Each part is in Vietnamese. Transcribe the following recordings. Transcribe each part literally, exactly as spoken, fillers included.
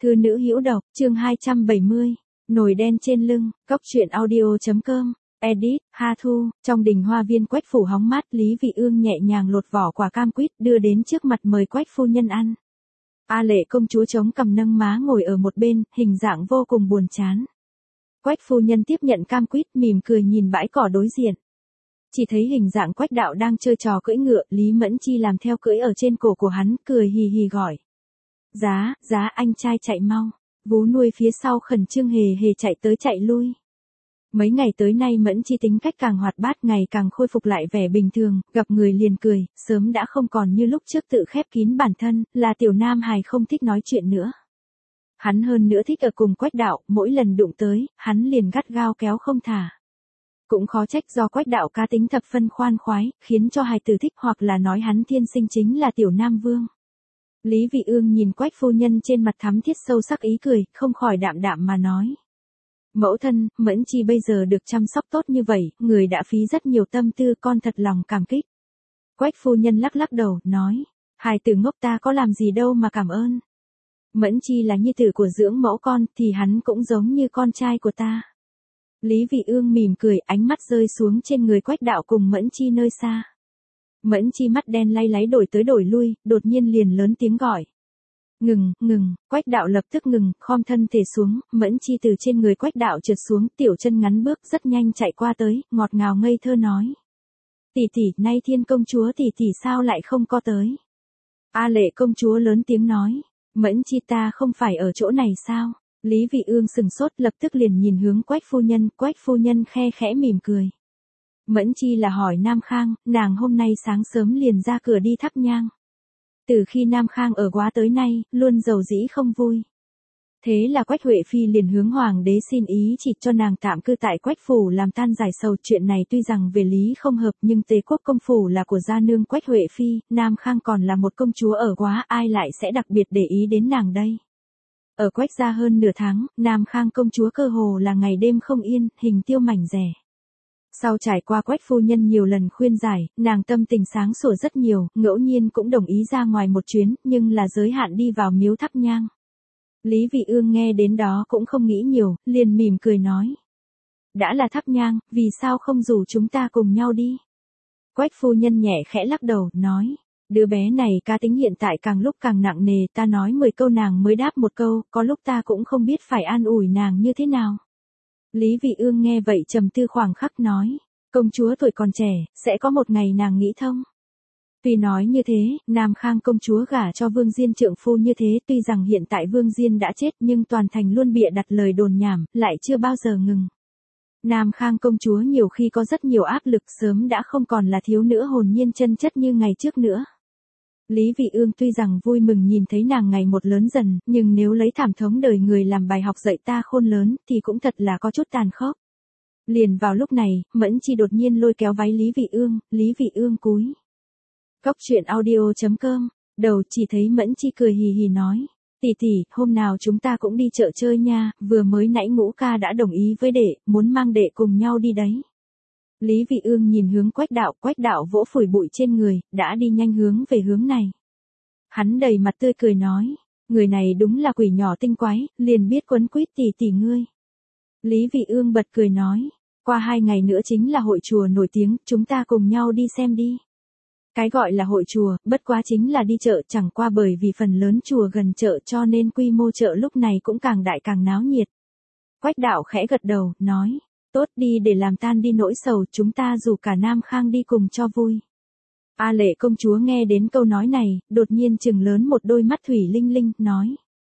Thư nữ hữu độc, chương hai trăm bảy mươi, nồi đen trên lưng, cóc truyện audio chấm com, edit, Ha Thu, trong đình hoa viên Quách phủ hóng mát, Lý Vị Ương nhẹ nhàng lột vỏ quả cam quýt đưa đến trước mặt mời Quách phu nhân ăn. A Lệ công chúa chống cằm nâng má ngồi ở một bên, hình dạng vô cùng buồn chán. Quách phu nhân tiếp nhận cam quýt mỉm cười nhìn bãi cỏ đối diện. Chỉ thấy hình dạng Quách đạo đang chơi trò cưỡi ngựa, Lý Mẫn Chi làm theo cưỡi ở trên cổ của hắn, cười hì hì gọi. Giá, giá anh trai chạy mau. Vú nuôi phía sau khẩn trương hề hề chạy tới chạy lui. Mấy ngày tới nay Mẫn Chi tính cách càng hoạt bát, ngày càng khôi phục lại vẻ bình thường, gặp người liền cười, sớm đã không còn như lúc trước tự khép kín bản thân, là tiểu nam hài không thích nói chuyện nữa. Hắn hơn nữa thích ở cùng Quách đạo, mỗi lần đụng tới, hắn liền gắt gao kéo không thả. Cũng khó trách do Quách đạo cá tính thập phân khoan khoái, khiến cho hài tử thích, hoặc là nói hắn thiên sinh chính là tiểu nam vương. Lý Vị Ương nhìn Quách phu nhân trên mặt thắm thiết sâu sắc ý cười, không khỏi đạm đạm mà nói. Mẫu thân, Mẫn Chi bây giờ được chăm sóc tốt như vậy, người đã phí rất nhiều tâm tư, con thật lòng cảm kích. Quách phu nhân lắc lắc đầu, nói. Hài tử ngốc ta có làm gì đâu mà cảm ơn. Mẫn Chi là nhi tử của dưỡng mẫu con, thì hắn cũng giống như con trai của ta. Lý Vị Ương mỉm cười, ánh mắt rơi xuống trên người Quách đạo cùng Mẫn Chi nơi xa. Mẫn Chi mắt đen lay láy đổi tới đổi lui, đột nhiên liền lớn tiếng gọi. Ngừng, ngừng, Quách đạo lập tức ngừng, khom thân thể xuống, Mẫn Chi từ trên người Quách đạo trượt xuống, tiểu chân ngắn bước rất nhanh chạy qua tới, ngọt ngào ngây thơ nói. Tỷ tỷ, nay Thiên công chúa tỷ tỷ sao lại không có tới? A Lệ công chúa lớn tiếng nói. Mẫn Chi ta không phải ở chỗ này sao? Lý Vị Ương sừng sốt, lập tức liền nhìn hướng Quách phu nhân, Quách phu nhân khe khẽ mỉm cười. Mẫn Chi là hỏi Nam Khang, nàng hôm nay sáng sớm liền ra cửa đi thắp nhang. Từ khi Nam Khang ở quá tới nay, luôn giàu dĩ không vui. Thế là Quách Huệ Phi liền hướng hoàng đế xin ý chỉ cho nàng tạm cư tại Quách phủ làm tan giải sầu. Chuyện này tuy rằng về lý không hợp, nhưng Tề quốc công phủ là của gia nương Quách Huệ Phi, Nam Khang còn là một công chúa ở quá, ai lại sẽ đặc biệt để ý đến nàng đây. Ở Quách gia hơn nửa tháng, Nam Khang công chúa cơ hồ là ngày đêm không yên, hình tiêu mảnh rẻ. Sau trải qua Quách phu nhân nhiều lần khuyên giải, nàng tâm tình sáng sủa rất nhiều, ngẫu nhiên cũng đồng ý ra ngoài một chuyến, nhưng là giới hạn đi vào miếu thắp nhang. Lý Vị Ương nghe đến đó cũng không nghĩ nhiều, liền mỉm cười nói. Đã là thắp nhang, vì sao không rủ chúng ta cùng nhau đi? Quách phu nhân nhẹ khẽ lắc đầu, nói. Đứa bé này cá tính hiện tại càng lúc càng nặng nề, ta nói mười câu nàng mới đáp một câu, có lúc ta cũng không biết phải an ủi nàng như thế nào. Lý Vị Ương nghe vậy trầm tư khoảng khắc nói, công chúa tuổi còn trẻ, sẽ có một ngày nàng nghĩ thông. Tuy nói như thế, Nam Khang công chúa gả cho Vương Diên trượng phu như thế, tuy rằng hiện tại Vương Diên đã chết nhưng toàn thành luôn bịa đặt lời đồn nhảm, lại chưa bao giờ ngừng. Nam Khang công chúa nhiều khi có rất nhiều áp lực, sớm đã không còn là thiếu nữ hồn nhiên chân chất như ngày trước nữa. Lý Vị Ương tuy rằng vui mừng nhìn thấy nàng ngày một lớn dần, nhưng nếu lấy thảm thống đời người làm bài học dạy ta khôn lớn, thì cũng thật là có chút tàn khốc. Liền vào lúc này, Mẫn Chi đột nhiên lôi kéo váy Lý Vị Ương, Lý Vị Ương cúi. Cóc truyện audio chấm com, đầu chỉ thấy Mẫn Chi cười hì hì nói. Tỷ tỷ, hôm nào chúng ta cũng đi chợ chơi nha, vừa mới nãy Ngũ ca đã đồng ý với đệ, muốn mang đệ cùng nhau đi đấy. Lý Vị Ương nhìn hướng Quách đạo, Quách đạo vỗ phủi bụi trên người, đã đi nhanh hướng về hướng này. Hắn đầy mặt tươi cười nói, người này đúng là quỷ nhỏ tinh quái, liền biết quấn quýt tỷ tỷ ngươi. Lý Vị Ương bật cười nói, qua hai ngày nữa chính là hội chùa nổi tiếng, chúng ta cùng nhau đi xem đi. Cái gọi là hội chùa, bất quá chính là đi chợ, chẳng qua bởi vì phần lớn chùa gần chợ cho nên quy mô chợ lúc này cũng càng đại càng náo nhiệt. Quách đạo khẽ gật đầu, nói. Tốt đi để làm tan đi nỗi sầu, chúng ta rủ cả Nam Khang đi cùng cho vui. A Lệ công chúa nghe đến câu nói này, đột nhiên trừng lớn một đôi mắt thủy linh linh, nói.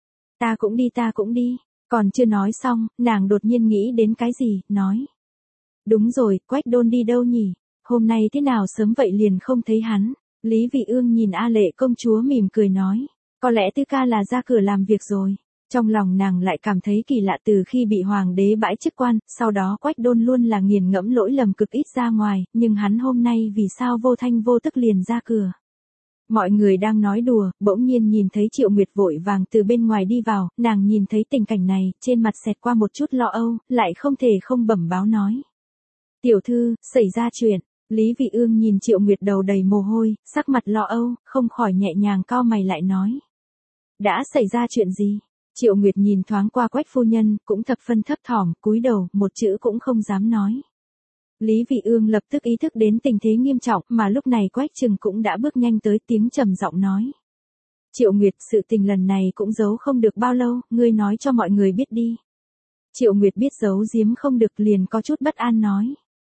Ta cũng đi ta cũng đi, còn chưa nói xong, nàng đột nhiên nghĩ đến cái gì, nói. Đúng rồi, Quách đôn đi đâu nhỉ, hôm nay thế nào sớm vậy liền không thấy hắn. Lý Vị Ương nhìn A Lệ công chúa mỉm cười nói, có lẽ Tư ca là ra cửa làm việc rồi. Trong lòng nàng lại cảm thấy kỳ lạ, từ khi bị hoàng đế bãi chức quan, sau đó Quách đôn luôn là nghiền ngẫm lỗi lầm cực ít ra ngoài, nhưng hắn hôm nay vì sao vô thanh vô tức liền ra cửa. Mọi người đang nói đùa, bỗng nhiên nhìn thấy Triệu Nguyệt vội vàng từ bên ngoài đi vào, nàng nhìn thấy tình cảnh này, trên mặt xẹt qua một chút lo âu, lại không thể không bẩm báo nói. Tiểu thư, xảy ra chuyện. Lý Vị Ương nhìn Triệu Nguyệt đầu đầy mồ hôi, sắc mặt lo âu, không khỏi nhẹ nhàng cau mày lại nói. Đã xảy ra chuyện gì? Triệu Nguyệt nhìn thoáng qua Quách phu nhân, cũng thập phân thấp thỏm, cúi đầu, một chữ cũng không dám nói. Lý Vị Ương lập tức ý thức đến tình thế nghiêm trọng, mà lúc này Quách Trừng cũng đã bước nhanh tới, tiếng trầm giọng nói. Triệu Nguyệt, sự tình lần này cũng giấu không được bao lâu, ngươi nói cho mọi người biết đi. Triệu Nguyệt biết giấu giếm không được, liền có chút bất an nói.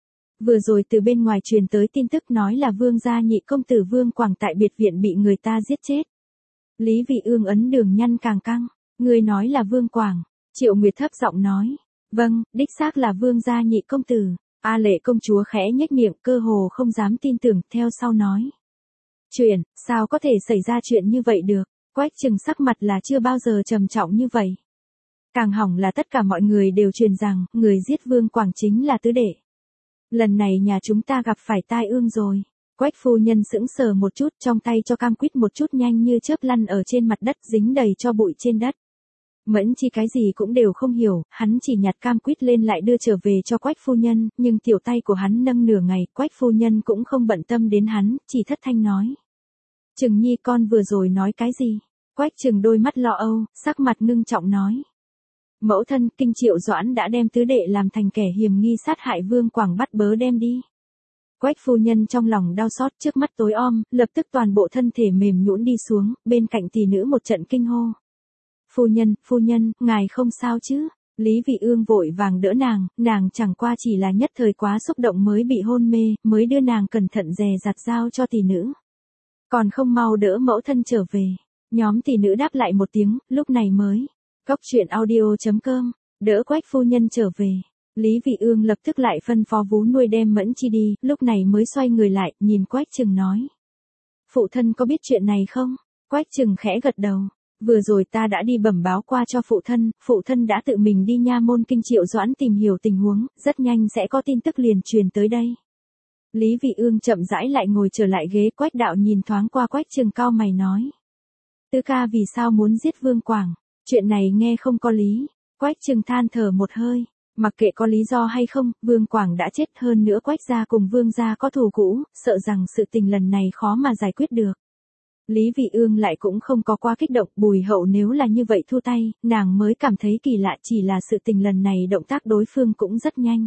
Vừa rồi từ bên ngoài truyền tới tin tức nói là Vương gia nhị công tử Vương Quảng tại biệt viện bị người ta giết chết. Lý Vị Ương ấn đường nhăn càng căng. Ngươi nói là Vương Quảng. Triệu Nguyệt thấp giọng nói. Vâng, đích xác là Vương gia nhị công tử. A Lệ công chúa khẽ nhếch miệng, cơ hồ không dám tin tưởng, theo sau nói. Chuyện, sao có thể xảy ra chuyện như vậy được? Quách Trừng sắc mặt là chưa bao giờ trầm trọng như vậy. Càng hỏng là tất cả mọi người đều truyền rằng, người giết Vương Quảng chính là tứ đệ. Lần này nhà chúng ta gặp phải tai ương rồi. Quách phu nhân sững sờ một chút, trong tay cho cam quýt một chút nhanh như chớp lăn ở trên mặt đất, dính đầy cho bụi trên đất. Mẫn Chi cái gì cũng đều không hiểu, hắn chỉ nhặt cam quýt lên lại đưa trở về cho Quách phu nhân, nhưng tiểu tay của hắn nâng nửa ngày, Quách phu nhân cũng không bận tâm đến hắn, chỉ thất thanh nói. Trừng nhi con vừa rồi nói cái gì? Quách Trừng đôi mắt lo âu, sắc mặt ngưng trọng nói. Mẫu thân, Kinh Triệu Doãn đã đem tứ đệ làm thành kẻ hiểm nghi sát hại Vương Quảng, bắt bớ đem đi. Quách phu nhân trong lòng đau xót, trước mắt tối om, lập tức toàn bộ thân thể mềm nhũn đi xuống, bên cạnh tỷ nữ một trận kinh hô. Phu nhân, phu nhân, ngài không sao chứ? Lý Vị Ương vội vàng đỡ nàng, nàng chẳng qua chỉ là nhất thời quá xúc động mới bị hôn mê, mới đưa nàng cẩn thận dè dặt giao cho tỷ nữ. Còn không mau đỡ mẫu thân trở về. Nhóm tỷ nữ đáp lại một tiếng, lúc này mới. Cốc truyện audio chấm com, đỡ Quách phu nhân trở về. Lý Vị Ương lập tức lại phân phó vú nuôi đem Mẫn Chi đi, lúc này mới xoay người lại, nhìn Quách Trừng nói. Phụ thân có biết chuyện này không? Quách Trừng khẽ gật đầu. Vừa rồi ta đã đi bẩm báo qua cho phụ thân, phụ thân đã tự mình đi nha môn Kinh Triệu Doãn tìm hiểu tình huống, rất nhanh sẽ có tin tức liền truyền tới đây. Lý Vị Ương chậm rãi lại ngồi trở lại ghế, Quách đạo nhìn thoáng qua Quách Trừng cau mày nói. Tứ ca vì sao muốn giết Vương Quảng? Chuyện này nghe không có lý. Quách Trừng than thở một hơi. Mặc kệ có lý do hay không, Vương Quảng đã chết, hơn nữa Quách gia cùng Vương gia có thù cũ, sợ rằng sự tình lần này khó mà giải quyết được. Lý Vị Ương lại cũng không có quá kích động, Bùi Hậu nếu là như vậy thu tay, nàng mới cảm thấy kỳ lạ, chỉ là sự tình lần này động tác đối phương cũng rất nhanh.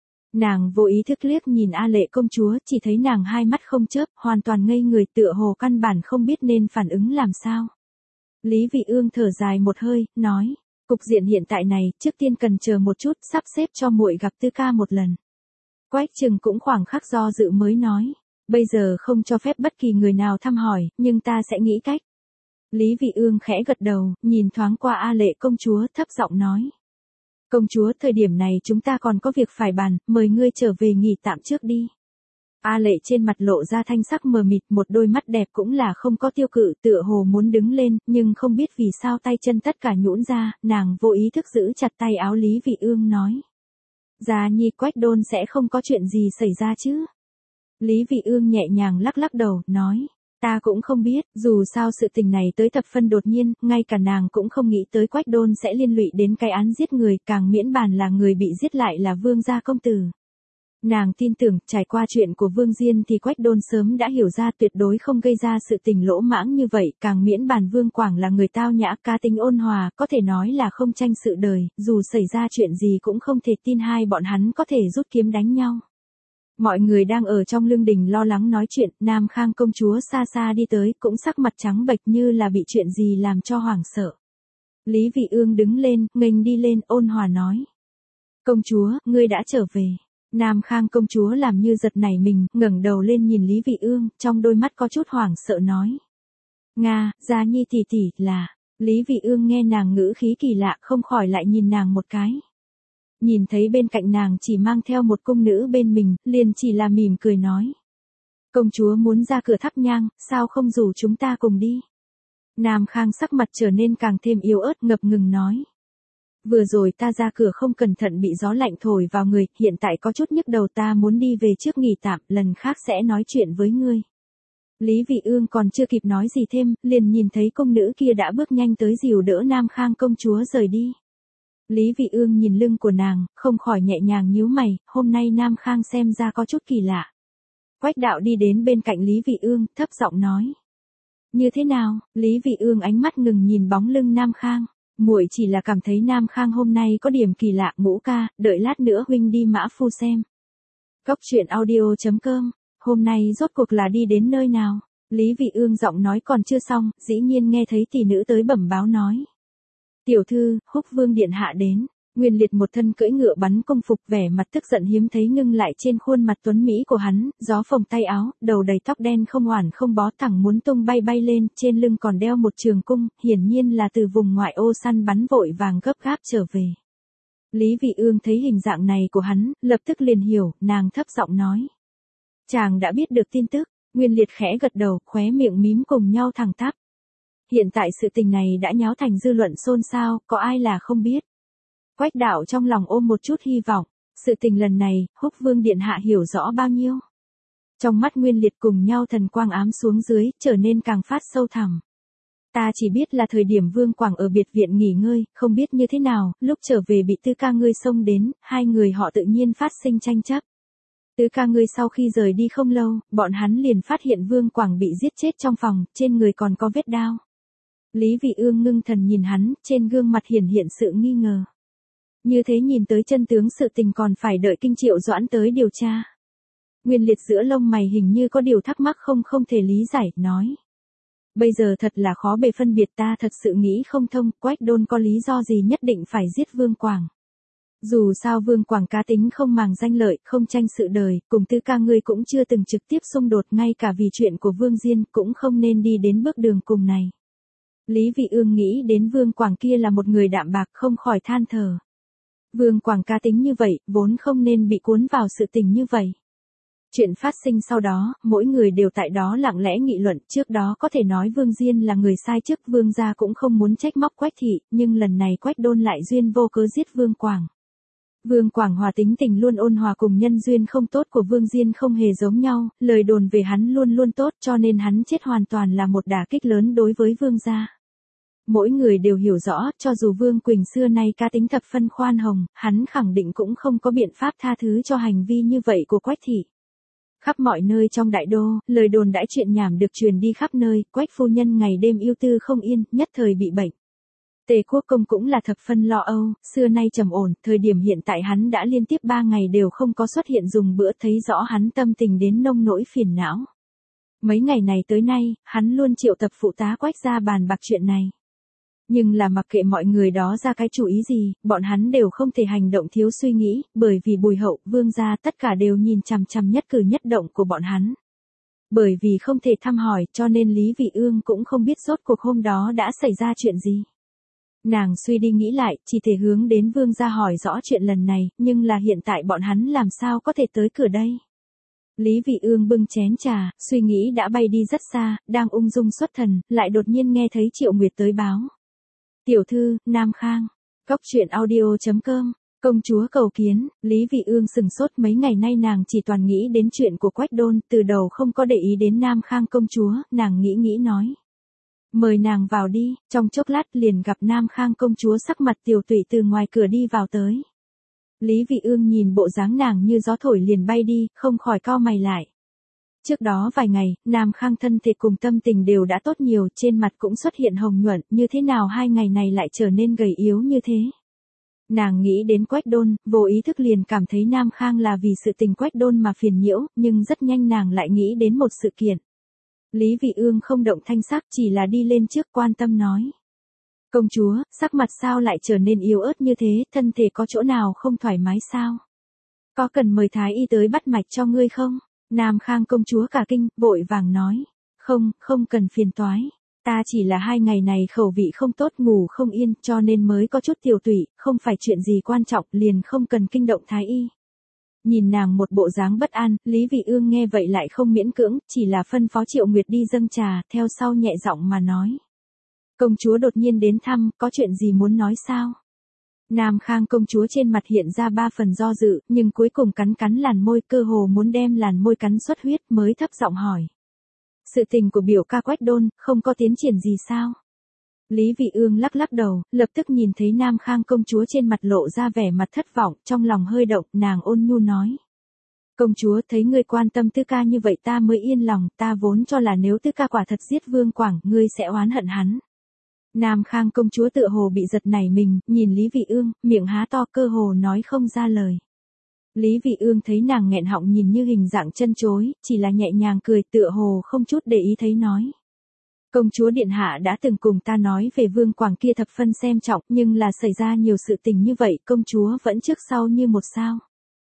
Nàng vô ý thức liếc nhìn A Lệ công chúa, chỉ thấy nàng hai mắt không chớp, hoàn toàn ngây người, tựa hồ căn bản không biết nên phản ứng làm sao. Lý Vị Ương thở dài một hơi, nói. Cục diện hiện tại này, trước tiên cần chờ một chút, sắp xếp cho muội gặp Tư ca một lần. Quách Trừng cũng khoảng khắc do dự mới nói. Bây giờ không cho phép bất kỳ người nào thăm hỏi, nhưng ta sẽ nghĩ cách. Lý Vị Ương khẽ gật đầu, nhìn thoáng qua A Lệ công chúa, thấp giọng nói. Công chúa, thời điểm này chúng ta còn có việc phải bàn, mời ngươi trở về nghỉ tạm trước đi. A Lệ trên mặt lộ ra thanh sắc mờ mịt, một đôi mắt đẹp cũng là không có tiêu cự, tựa hồ muốn đứng lên, nhưng không biết vì sao tay chân tất cả nhũn ra, nàng vô ý thức giữ chặt tay áo Lý Vị Ương nói. Gia nhi, Quách đôn sẽ không có chuyện gì xảy ra chứ? Lý Vị Ương nhẹ nhàng lắc lắc đầu, nói. Ta cũng không biết, dù sao sự tình này tới thập phân đột nhiên, ngay cả nàng cũng không nghĩ tới Quách đôn sẽ liên lụy đến cái án giết người, càng miễn bàn là người bị giết lại là Vương gia công tử. Nàng tin tưởng, trải qua chuyện của Vương Diên thì Quách đôn sớm đã hiểu ra tuyệt đối không gây ra sự tình lỗ mãng như vậy, càng miễn bàn Vương Quảng là người tao nhã, cá tính ôn hòa, có thể nói là không tranh sự đời, dù xảy ra chuyện gì cũng không thể tin hai bọn hắn có thể rút kiếm đánh nhau. Mọi người đang ở trong lương đình lo lắng nói chuyện, Nam Khang công chúa xa xa đi tới, cũng sắc mặt trắng bệch như là bị chuyện gì làm cho hoảng sợ. Lý Vị Ương đứng lên, nghênh đi lên, ôn hòa nói. Công chúa, ngươi đã trở về. Nam Khang công chúa làm như giật nảy mình, ngẩng đầu lên nhìn Lý Vị Ương, trong đôi mắt có chút hoảng sợ nói. Nga, Gia nhi tỷ tỷ, là. Lý Vị Ương nghe nàng ngữ khí kỳ lạ, không khỏi lại nhìn nàng một cái. Nhìn thấy bên cạnh nàng chỉ mang theo một cung nữ bên mình, liền chỉ là mỉm cười nói. Công chúa muốn ra cửa thắp nhang, sao không rủ chúng ta cùng đi? Nam Khang sắc mặt trở nên càng thêm yếu ớt, ngập ngừng nói. Vừa rồi ta ra cửa không cẩn thận bị gió lạnh thổi vào người, hiện tại có chút nhức đầu, ta muốn đi về trước nghỉ tạm, lần khác sẽ nói chuyện với ngươi. Lý Vị Ương còn chưa kịp nói gì thêm, liền nhìn thấy cung nữ kia đã bước nhanh tới dìu đỡ Nam Khang công chúa rời đi. Lý Vị Ương nhìn lưng của nàng, không khỏi nhẹ nhàng nhíu mày, hôm nay Nam Khang xem ra có chút kỳ lạ. Quách đạo đi đến bên cạnh Lý Vị Ương, thấp giọng nói. Như thế nào? Lý Vị Ương ánh mắt ngừng nhìn bóng lưng Nam Khang. muội chỉ là cảm thấy Nam Khang hôm nay có điểm kỳ lạ. Ngũ ca, đợi lát nữa huynh đi Mã Phu xem. Cốc truyện audio chấm com, hôm nay rốt cuộc là đi đến nơi nào? Lý Vị Ương giọng nói còn chưa xong, dĩ nhiên nghe thấy tỷ nữ tới bẩm báo nói. Tiểu thư, Húc Vương điện hạ đến. Nguyên Liệt một thân cưỡi ngựa bắn công phục, vẻ mặt tức giận hiếm thấy ngưng lại trên khuôn mặt tuấn mỹ của hắn, gió phồng tay áo, đầu đầy tóc đen không oản không bó thẳng muốn tung bay bay lên, trên lưng còn đeo một trường cung, hiển nhiên là từ vùng ngoại ô săn bắn vội vàng gấp gáp trở về. Lý Vị Ương thấy hình dạng này của hắn, lập tức liền hiểu, nàng thấp giọng nói. Chàng đã biết được tin tức. Nguyên Liệt khẽ gật đầu, khóe miệng mím cùng nhau thẳng tắp. Hiện tại sự tình này đã nháo thành dư luận xôn xao, có ai là không biết. Quách Đạo trong lòng ôm một chút hy vọng, sự tình lần này, Húc Vương điện hạ hiểu rõ bao nhiêu. Trong mắt Nguyên Liệt cùng nhau thần quang ám xuống dưới, trở nên càng phát sâu thẳm. Ta chỉ biết là thời điểm Vương Quảng ở biệt viện nghỉ ngơi, không biết như thế nào, lúc trở về bị Tư ca ngươi xông đến, hai người họ tự nhiên phát sinh tranh chấp. Tứ ca ngươi sau khi rời đi không lâu, bọn hắn liền phát hiện Vương Quảng bị giết chết trong phòng, trên người còn có vết đao. Lý Vị Ương ngưng thần nhìn hắn, trên gương mặt hiển hiện sự nghi ngờ. Như thế nhìn tới chân tướng sự tình còn phải đợi Kinh Triệu Doãn tới điều tra. Nguyên Liệt giữa lông mày hình như có điều thắc mắc không không thể lý giải, nói. Bây giờ thật là khó bề phân biệt, ta thật sự nghĩ không thông, Quách Đôn có lý do gì nhất định phải giết Vương Quảng. Dù sao Vương Quảng cá tính không màng danh lợi, không tranh sự đời, cùng Tư ca ngươi cũng chưa từng trực tiếp xung đột, ngay cả vì chuyện của Vương Diên cũng không nên đi đến bước đường cùng này. Lý Vị Ương nghĩ đến Vương Quảng kia là một người đạm bạc, không khỏi than thở. Vương Quảng cá tính như vậy, vốn không nên bị cuốn vào sự tình như vậy. Chuyện phát sinh sau đó, mỗi người đều tại đó lặng lẽ nghị luận, trước đó có thể nói Vương Diên là người sai trước, Vương gia cũng không muốn trách móc Quách thị, nhưng lần này Quách Đôn lại duyên vô cớ giết Vương Quảng. Vương Quảng hòa tính tình luôn ôn hòa cùng nhân duyên không tốt của Vương Diên không hề giống nhau, lời đồn về hắn luôn luôn tốt cho nên hắn chết hoàn toàn là một đả kích lớn đối với Vương gia. Mỗi người đều hiểu rõ, cho dù Vương Quỳnh xưa nay cá tính thập phân khoan hồng, hắn khẳng định cũng không có biện pháp tha thứ cho hành vi như vậy của Quách thị. Khắp mọi nơi trong đại đô, lời đồn đãi chuyện nhảm được truyền đi khắp nơi, Quách phu nhân ngày đêm ưu tư không yên, nhất thời bị bệnh. Tề Quốc Công cũng là thập phân lo âu, xưa nay trầm ổn, thời điểm hiện tại hắn đã liên tiếp ba ngày đều không có xuất hiện dùng bữa, thấy rõ hắn tâm tình đến nông nỗi phiền não. Mấy ngày này tới nay, hắn luôn triệu tập phụ tá Quách ra bàn bạc chuyện này. Nhưng là mặc kệ mọi người đó ra cái chủ ý gì, bọn hắn đều không thể hành động thiếu suy nghĩ, bởi vì Bùi Hậu, Vương gia tất cả đều nhìn chằm chằm nhất cử nhất động của bọn hắn. Bởi vì không thể thăm hỏi, cho nên Lý Vị Ương cũng không biết rốt cuộc hôm đó đã xảy ra chuyện gì. Nàng suy đi nghĩ lại, chỉ thể hướng đến Vương gia hỏi rõ chuyện lần này, nhưng là hiện tại bọn hắn làm sao có thể tới cửa đây. Lý Vị Ương bưng chén trà, suy nghĩ đã bay đi rất xa, đang ung dung xuất thần, lại đột nhiên nghe thấy Triệu Nguyệt tới báo. Tiểu thư, Nam Khang. Cốc truyện audio chấm com, công chúa cầu kiến. Lý Vị Ương sừng sốt, mấy ngày nay nàng chỉ toàn nghĩ đến chuyện của Quách Đôn, từ đầu không có để ý đến Nam Khang công chúa, nàng nghĩ nghĩ nói. Mời nàng vào đi, trong chốc lát liền gặp Nam Khang công chúa sắc mặt tiều tụy từ ngoài cửa đi vào tới. Lý Vị Ương nhìn bộ dáng nàng như gió thổi liền bay đi, không khỏi cau mày lại. Trước đó vài ngày, Nam Khang thân thể cùng tâm tình đều đã tốt nhiều, trên mặt cũng xuất hiện hồng nhuận, như thế nào hai ngày này lại trở nên gầy yếu như thế. Nàng nghĩ đến Quách Đôn, vô ý thức liền cảm thấy Nam Khang là vì sự tình Quách Đôn mà phiền nhiễu, nhưng rất nhanh nàng lại nghĩ đến một sự kiện. Lý Vị Ương không động thanh sắc, chỉ là đi lên trước quan tâm nói. Công chúa, sắc mặt sao lại trở nên yếu ớt như thế, thân thể có chỗ nào không thoải mái sao? Có cần mời thái y tới bắt mạch cho ngươi không? Nam Khang công chúa cả kinh, vội vàng nói. Không, không cần phiền toái. Ta chỉ là hai ngày này khẩu vị không tốt, ngủ không yên, cho nên mới có chút tiều tụy, không phải chuyện gì quan trọng, liền không cần kinh động thái y. Nhìn nàng một bộ dáng bất an, Lý Vị Ương nghe vậy lại không miễn cưỡng, chỉ là phân phó Triệu Nguyệt đi dâng trà, theo sau nhẹ giọng mà nói. Công chúa đột nhiên đến thăm, có chuyện gì muốn nói sao? Nam Khang công chúa trên mặt hiện ra ba phần do dự, nhưng cuối cùng cắn cắn làn môi, cơ hồ muốn đem làn môi cắn xuất huyết, mới thấp giọng hỏi. Sự tình của biểu ca Quách Đôn, không có tiến triển gì sao? Lý Vị Ương lắc lắc đầu, lập tức nhìn thấy Nam Khang công chúa trên mặt lộ ra vẻ mặt thất vọng, trong lòng hơi động, nàng ôn nhu nói. Công chúa, thấy ngươi quan tâm Tư ca như vậy ta mới yên lòng, ta vốn cho là nếu Tư ca quả thật giết Vương Quảng, ngươi sẽ oán hận hắn. Nam Khang công chúa tựa hồ bị giật nảy mình, nhìn Lý Vị Ương, miệng há to cơ hồ nói không ra lời. Lý Vị Ương thấy nàng nghẹn họng nhìn như hình dạng chân chối, chỉ là nhẹ nhàng cười tựa hồ không chút để ý thấy nói. Công chúa điện hạ đã từng cùng ta nói về Vương Quảng kia thập phân xem trọng, nhưng là xảy ra nhiều sự tình như vậy, công chúa vẫn trước sau như một sao.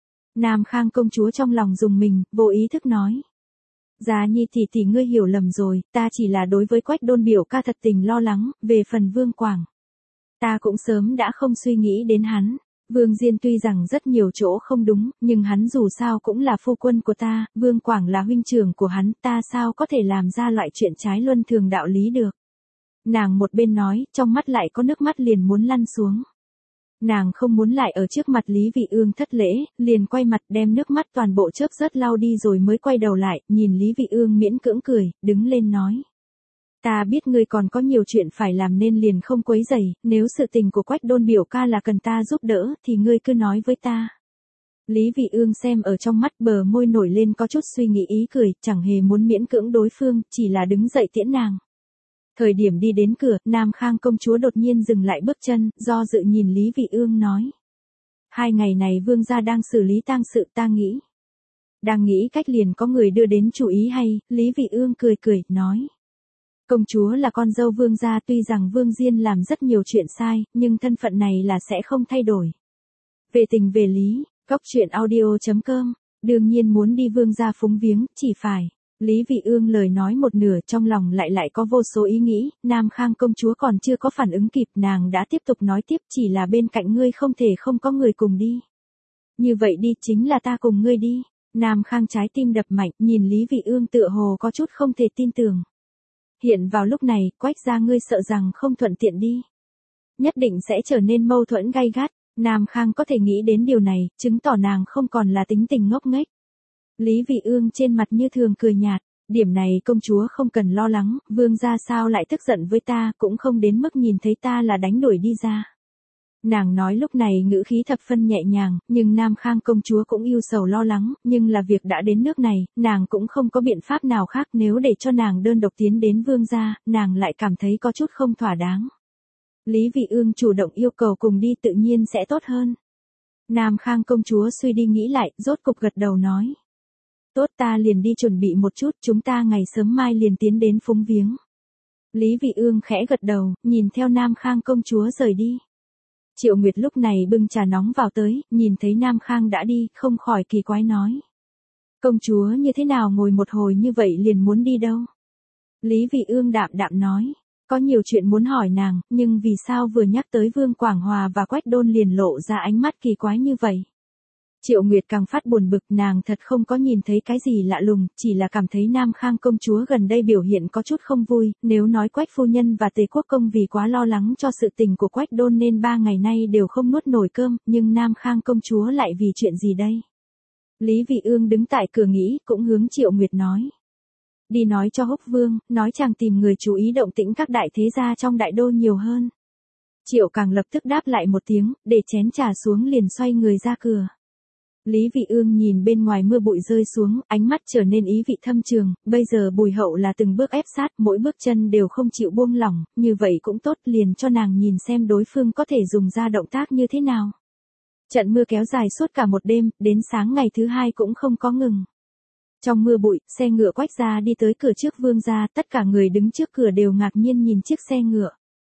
Nam Khang công chúa trong lòng dùng mình, vô ý thức nói. Giá Nhi tỷ tỷ ngươi hiểu lầm rồi, ta chỉ là đối với Quách Đôn biểu ca thật tình lo lắng, về phần Vương Quảng. Ta cũng sớm đã không suy nghĩ đến hắn. Vương Diên tuy rằng rất nhiều chỗ không đúng, nhưng hắn dù sao cũng là phu quân của ta, Vương Quảng là huynh trưởng của hắn, ta sao có thể làm ra loại chuyện trái luân thường đạo lý được. Nàng một bên nói, trong mắt lại có nước mắt liền muốn lăn xuống. Nàng không muốn lại ở trước mặt Lý Vị Ương thất lễ, liền quay mặt đem nước mắt toàn bộ chớp rớt lau đi rồi mới quay đầu lại, nhìn Lý Vị Ương miễn cưỡng cười, đứng lên nói. Ta biết ngươi còn có nhiều chuyện phải làm nên liền không quấy rầy, nếu sự tình của Quách Đôn biểu ca là cần ta giúp đỡ thì ngươi cứ nói với ta. Lý Vị Ương xem ở trong mắt bờ môi nổi lên có chút suy nghĩ ý cười, chẳng hề muốn miễn cưỡng đối phương, chỉ là đứng dậy tiễn nàng. Thời điểm đi đến cửa, Nam Khang công chúa đột nhiên dừng lại bước chân, do dự nhìn Lý Vị Ương nói. Hai ngày này vương gia đang xử lý tang sự ta nghĩ. Đang nghĩ cách liền có người đưa đến chú ý hay, Lý Vị Ương cười cười, nói. Công chúa là con dâu vương gia tuy rằng Vương Diên làm rất nhiều chuyện sai, nhưng thân phận này là sẽ không thay đổi. Về tình về lý, cóc truyện audio chấm com, đương nhiên muốn đi vương gia phúng viếng, chỉ phải. Lý Vị Ương lời nói một nửa trong lòng lại lại có vô số ý nghĩ, Nam Khang công chúa còn chưa có phản ứng kịp nàng đã tiếp tục nói tiếp chỉ là bên cạnh ngươi không thể không có người cùng đi. Như vậy đi chính là ta cùng ngươi đi. Nam Khang trái tim đập mạnh nhìn Lý Vị Ương tựa hồ có chút không thể tin tưởng. Hiện vào lúc này, Quách gia ngươi sợ rằng không thuận tiện đi. Nhất định sẽ trở nên mâu thuẫn gay gắt, Nam Khang có thể nghĩ đến điều này, chứng tỏ nàng không còn là tính tình ngốc nghếch. Lý Vị Ương trên mặt như thường cười nhạt, điểm này công chúa không cần lo lắng, vương gia sao lại tức giận với ta cũng không đến mức nhìn thấy ta là đánh đuổi đi ra. Nàng nói lúc này ngữ khí thập phân nhẹ nhàng, nhưng Nam Khang công chúa cũng yêu sầu lo lắng, nhưng là việc đã đến nước này, nàng cũng không có biện pháp nào khác nếu để cho nàng đơn độc tiến đến vương gia, nàng lại cảm thấy có chút không thỏa đáng. Lý Vị Ương chủ động yêu cầu cùng đi tự nhiên sẽ tốt hơn. Nam Khang công chúa suy đi nghĩ lại, rốt cục gật đầu nói. Tốt ta liền đi chuẩn bị một chút, chúng ta ngày sớm mai liền tiến đến phúng viếng. Lý Vị Ương khẽ gật đầu, nhìn theo Nam Khang công chúa rời đi. Triệu Nguyệt lúc này bưng trà nóng vào tới, nhìn thấy Nam Khang đã đi, không khỏi kỳ quái nói. Công chúa như thế nào ngồi một hồi như vậy liền muốn đi đâu? Lý Vị Ương đạm đạm nói, có nhiều chuyện muốn hỏi nàng, nhưng vì sao vừa nhắc tới Vương Quảng Hòa và Quách Đôn liền lộ ra ánh mắt kỳ quái như vậy? Triệu Nguyệt càng phát buồn bực, nàng thật không có nhìn thấy cái gì lạ lùng, chỉ là cảm thấy Nam Khang công chúa gần đây biểu hiện có chút không vui, nếu nói Quách phu nhân và Tề Quốc công vì quá lo lắng cho sự tình của Quách Đôn nên ba ngày nay đều không nuốt nổi cơm, nhưng Nam Khang công chúa lại vì chuyện gì đây? Lý Vị Ương đứng tại cửa nghĩ, cũng hướng Triệu Nguyệt nói. Đi nói cho Húc Vương, nói chàng tìm người chú ý động tĩnh các đại thế gia trong đại đô nhiều hơn. Triệu Càng lập tức đáp lại một tiếng, để chén trà xuống liền xoay người ra cửa. Lý Vị Ương nhìn bên ngoài mưa bụi rơi xuống, ánh mắt trở nên ý vị thâm trường, bây giờ Bùi Hậu là từng bước ép sát, mỗi bước chân đều không chịu buông lỏng, như vậy cũng tốt, liền cho nàng nhìn xem đối phương có thể dùng ra động tác như thế nào. Trận mưa kéo dài suốt cả một đêm, đến sáng ngày thứ hai cũng không có ngừng. Trong mưa bụi, xe ngựa Quách gia đi tới cửa trước Vương gia, tất cả người đứng trước cửa đều ngạc nhiên nhìn chiếc xe ngựa.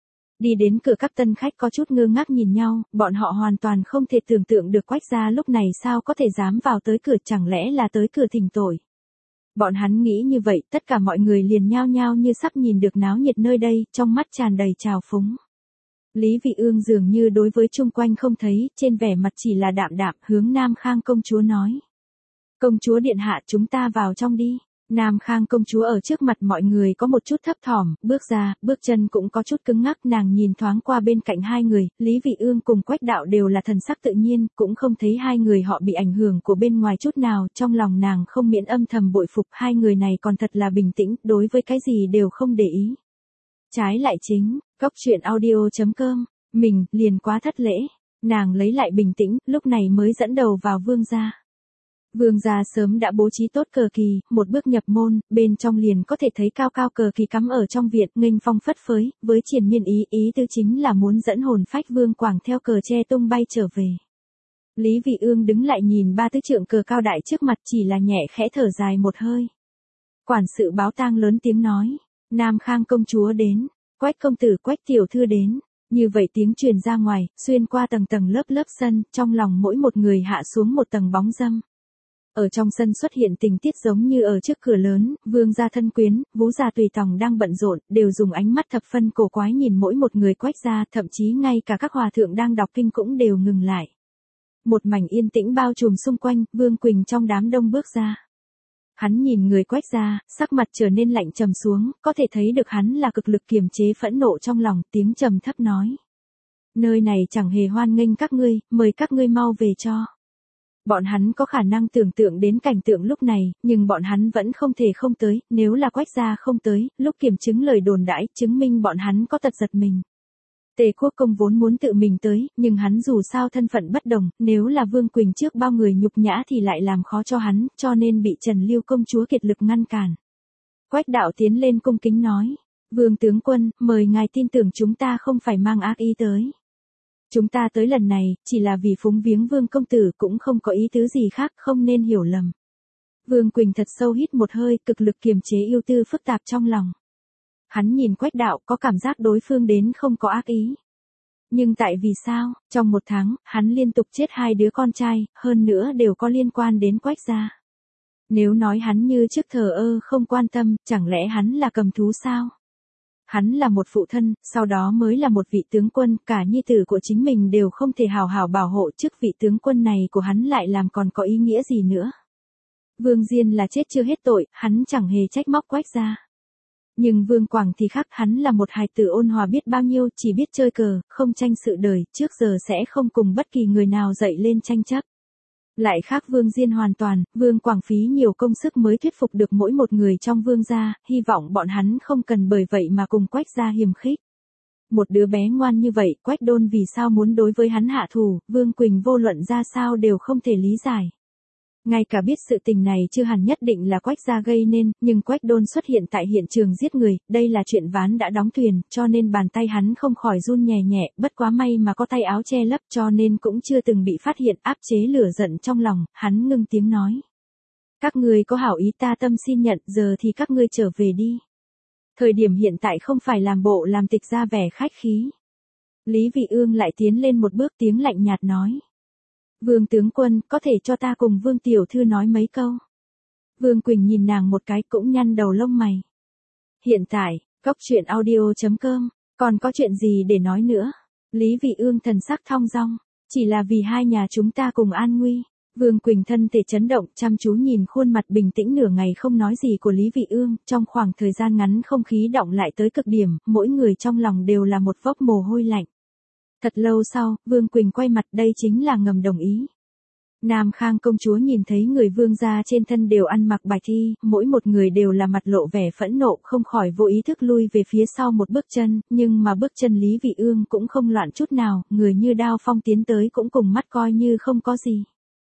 Đi đến cửa các tân khách có chút ngơ ngác nhìn nhau, bọn họ hoàn toàn không thể tưởng tượng được Quách gia lúc này sao có thể dám vào tới cửa, chẳng lẽ là tới cửa thỉnh tội. Bọn hắn nghĩ như vậy, tất cả mọi người liền nhao nhao như sắp nhìn được náo nhiệt nơi đây, trong mắt tràn đầy trào phúng. Lý Vị Ương dường như đối với chung quanh không thấy, trên vẻ mặt chỉ là đạm đạm, hướng Nam Khang công chúa nói. Công chúa điện hạ, chúng ta vào trong đi. Nam Khang công chúa ở trước mặt mọi người có một chút thấp thỏm, bước ra, bước chân cũng có chút cứng ngắc, nàng nhìn thoáng qua bên cạnh hai người, Lý Vị Ương cùng Quách Đạo đều là thần sắc tự nhiên, cũng không thấy hai người họ bị ảnh hưởng của bên ngoài chút nào, trong lòng nàng không miễn âm thầm bội phục, hai người này còn thật là bình tĩnh, đối với cái gì đều không để ý. Trái lại chính, cóc truyện audio chấm com, mình, liền quá thất lễ, nàng lấy lại bình tĩnh, lúc này mới dẫn đầu vào Vương gia. Vương gia sớm đã bố trí tốt cờ kỳ, một bước nhập môn, bên trong liền có thể thấy cao cao cờ kỳ cắm ở trong viện, nghênh phong phất phới, với triền miên ý, ý tư chính là muốn dẫn hồn phách Vương Quảng theo cờ tre tung bay trở về. Lý Vị Ương đứng lại nhìn ba tứ trượng cờ cao đại trước mặt, chỉ là nhẹ khẽ thở dài một hơi. Quản sự báo tang lớn tiếng nói, Nam Khang công chúa đến, Quách công tử, Quách tiểu thư đến. Như vậy tiếng truyền ra ngoài, xuyên qua tầng tầng lớp lớp sân, trong lòng mỗi một người hạ xuống một tầng bóng dâm. Ở trong sân xuất hiện tình tiết giống như ở trước cửa lớn, Vương gia thân quyến, Vũ gia tùy tòng đang bận rộn, đều dùng ánh mắt thập phân cổ quái nhìn mỗi một người Quách gia, thậm chí ngay cả các hòa thượng đang đọc kinh cũng đều ngừng lại. Một mảnh yên tĩnh bao trùm xung quanh, Vương Quỳnh trong đám đông bước ra. Hắn nhìn người Quách gia, sắc mặt trở nên lạnh trầm xuống, có thể thấy được hắn là cực lực kiềm chế phẫn nộ trong lòng, tiếng trầm thấp nói. Nơi này chẳng hề hoan nghênh các ngươi, mời các ngươi mau về cho. Bọn hắn có khả năng tưởng tượng đến cảnh tượng lúc này, nhưng bọn hắn vẫn không thể không tới, nếu là Quách gia không tới, lúc kiểm chứng lời đồn đãi, chứng minh bọn hắn có tật giật mình. Tề Quốc công vốn muốn tự mình tới, nhưng hắn dù sao thân phận bất đồng, nếu là Vương Quỳnh trước bao người nhục nhã thì lại làm khó cho hắn, cho nên bị Trần Lưu công chúa kiệt lực ngăn cản. Quách đạo tiến lên cung kính nói, Vương tướng quân, mời ngài tin tưởng chúng ta không phải mang ác ý tới. Chúng ta tới lần này, chỉ là vì phúng viếng Vương công tử, cũng không có ý tứ gì khác, không nên hiểu lầm. Vương Quỳnh thật sâu hít một hơi, cực lực kiềm chế yêu tư phức tạp trong lòng. Hắn nhìn Quách đạo, có cảm giác đối phương đến không có ác ý. Nhưng tại vì sao, trong một tháng, hắn liên tục chết hai đứa con trai, hơn nữa đều có liên quan đến Quách gia. Nếu nói hắn như trước thờ ơ không quan tâm, chẳng lẽ hắn là cầm thú sao? Hắn là một phụ thân, sau đó mới là một vị tướng quân, cả nhi tử của chính mình đều không thể hào hào bảo hộ, trước vị tướng quân này của hắn lại làm còn có ý nghĩa gì nữa. Vương Diên là chết chưa hết tội, hắn chẳng hề trách móc Quách gia. Nhưng Vương Quảng thì khác, hắn là một hài tử ôn hòa biết bao nhiêu, chỉ biết chơi cờ, không tranh sự đời, trước giờ sẽ không cùng bất kỳ người nào dậy lên tranh chấp. Lại khác Vương Diên hoàn toàn, Vương Quảng phí nhiều công sức mới thuyết phục được mỗi một người trong Vương gia, hy vọng bọn hắn không cần bởi vậy mà cùng Quách gia hiềm khích. Một đứa bé ngoan như vậy, Quách Đôn vì sao muốn đối với hắn hạ thủ, Vương Quỳnh vô luận ra sao đều không thể lý giải. Ngay cả biết sự tình này chưa hẳn nhất định là Quách gia gây nên, nhưng Quách Đôn xuất hiện tại hiện trường giết người, đây là chuyện ván đã đóng thuyền, cho nên bàn tay hắn không khỏi run nhẹ nhẹ, bất quá may mà có tay áo che lấp cho nên cũng chưa từng bị phát hiện, áp chế lửa giận trong lòng, hắn ngưng tiếng nói. Các ngươi có hảo ý ta tâm xin nhận, giờ thì các ngươi trở về đi. Thời điểm hiện tại không phải làm bộ làm tịch ra vẻ khách khí. Lý Vị Ương lại tiến lên một bước, tiếng lạnh nhạt nói. Vương tướng quân, có thể cho ta cùng Vương tiểu thư nói mấy câu. Vương Quỳnh nhìn nàng một cái cũng nhăn đầu lông mày. Hiện tại, góc truyện audio chấm com, còn có chuyện gì để nói nữa? Lý Vị Ương thần sắc thong dong, chỉ là vì hai nhà chúng ta cùng an nguy. Vương Quỳnh thân thể chấn động, chăm chú nhìn khuôn mặt bình tĩnh nửa ngày không nói gì của Lý Vị Ương, trong khoảng thời gian ngắn không khí động lại tới cực điểm, mỗi người trong lòng đều là một vốc mồ hôi lạnh. Thật lâu sau, Vương Quỳnh quay mặt, đây chính là ngầm đồng ý. Nam Khang công chúa nhìn thấy người Vương gia trên thân đều ăn mặc bạch y, mỗi một người đều là mặt lộ vẻ phẫn nộ, không khỏi vô ý thức lui về phía sau một bước chân, nhưng mà bước chân Lý Vị Ương cũng không loạn chút nào, người như đao phong tiến tới cũng cùng mắt coi như không có gì.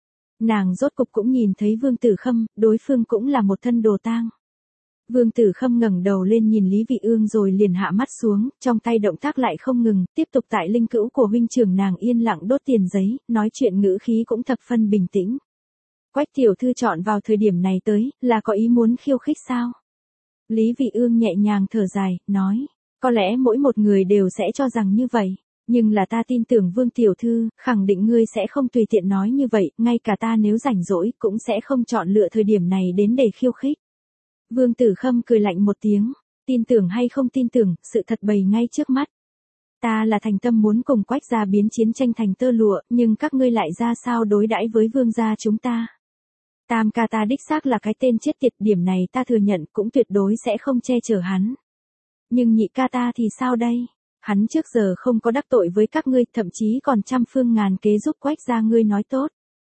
Nàng rốt cục cũng nhìn thấy Vương Tử Khâm, đối phương cũng là một thân đồ tang. Vương Tử Khâm ngẩng đầu lên nhìn Lý Vị Ương rồi liền hạ mắt xuống, trong tay động tác lại không ngừng, tiếp tục tại linh cữu của huynh trưởng nàng yên lặng đốt tiền giấy, nói chuyện ngữ khí cũng thập phân bình tĩnh. Quách tiểu thư chọn vào thời điểm này tới, là có ý muốn khiêu khích sao? Lý Vị Ương nhẹ nhàng thở dài, nói, có lẽ mỗi một người đều sẽ cho rằng như vậy. Nhưng là ta tin tưởng Vương tiểu thư, khẳng định ngươi sẽ không tùy tiện nói như vậy, ngay cả ta nếu rảnh rỗi cũng sẽ không chọn lựa thời điểm này đến để khiêu khích. Vương Tử Khâm cười lạnh một tiếng, tin tưởng hay không tin tưởng, sự thật bày ngay trước mắt. Ta là thành tâm muốn cùng Quách gia biến chiến tranh thành tơ lụa, nhưng các ngươi lại ra sao đối đãi với Vương gia chúng ta. Tam ca ta đích xác là cái tên chết tiệt, điểm này ta thừa nhận, cũng tuyệt đối sẽ không che chở hắn. Nhưng nhị ca ta thì sao đây? Hắn trước giờ không có đắc tội với các ngươi, thậm chí còn trăm phương ngàn kế giúp Quách gia ngươi nói tốt.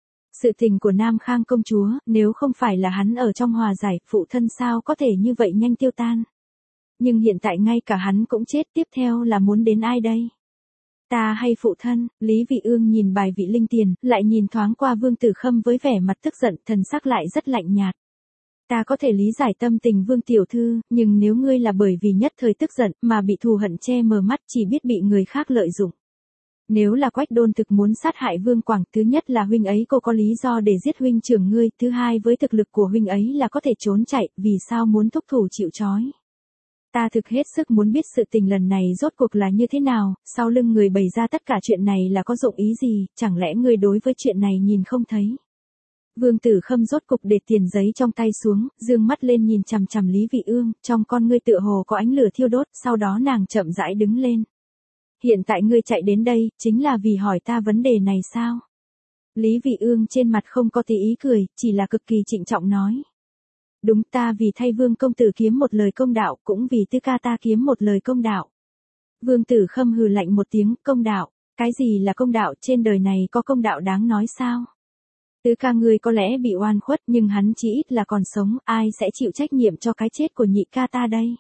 Sự tình của Nam Khang công chúa, nếu không phải là hắn ở trong hòa giải, phụ thân sao có thể như vậy nhanh tiêu tan. Nhưng hiện tại ngay cả hắn cũng chết, tiếp theo là muốn đến ai đây? Ta hay phụ thân? Lý Vị Ương nhìn bài vị linh tiền, lại nhìn thoáng qua Vương Tử Khâm với vẻ mặt tức giận, thần sắc lại rất lạnh nhạt. Ta có thể lý giải tâm tình Vương tiểu thư, nhưng nếu ngươi là bởi vì nhất thời tức giận mà bị thù hận che mờ mắt chỉ biết bị người khác lợi dụng. Nếu là Quách Đôn thực muốn sát hại Vương Quảng, thứ nhất là huynh ấy cô có lý do để giết huynh trưởng ngươi, thứ hai với thực lực của huynh ấy là có thể trốn chạy, vì sao muốn thúc thủ chịu trói. Ta thực hết sức muốn biết sự tình lần này rốt cuộc là như thế nào, sau lưng người bày ra tất cả chuyện này là có dụng ý gì, chẳng lẽ ngươi đối với chuyện này nhìn không thấy. Vương Tử Khâm rốt cục để tiền giấy trong tay xuống, dương mắt lên nhìn chằm chằm Lý Vị Ương, trong con ngươi tựa hồ có ánh lửa thiêu đốt, sau đó nàng chậm rãi đứng lên. Hiện tại ngươi chạy đến đây, chính là vì hỏi ta vấn đề này sao? Lý Vị Ương trên mặt không có tí ý cười, chỉ là cực kỳ trịnh trọng nói. Đúng, ta vì thay Vương công tử kiếm một lời công đạo, cũng vì Tư ca ta kiếm một lời công đạo. Vương Tử Khâm hừ lạnh một tiếng, công đạo, cái gì là công đạo, trên đời này có công đạo đáng nói sao? Tứ ca ngươi có lẽ bị oan khuất nhưng hắn chỉ ít là còn sống, ai sẽ chịu trách nhiệm cho cái chết của nhị ca ta đây?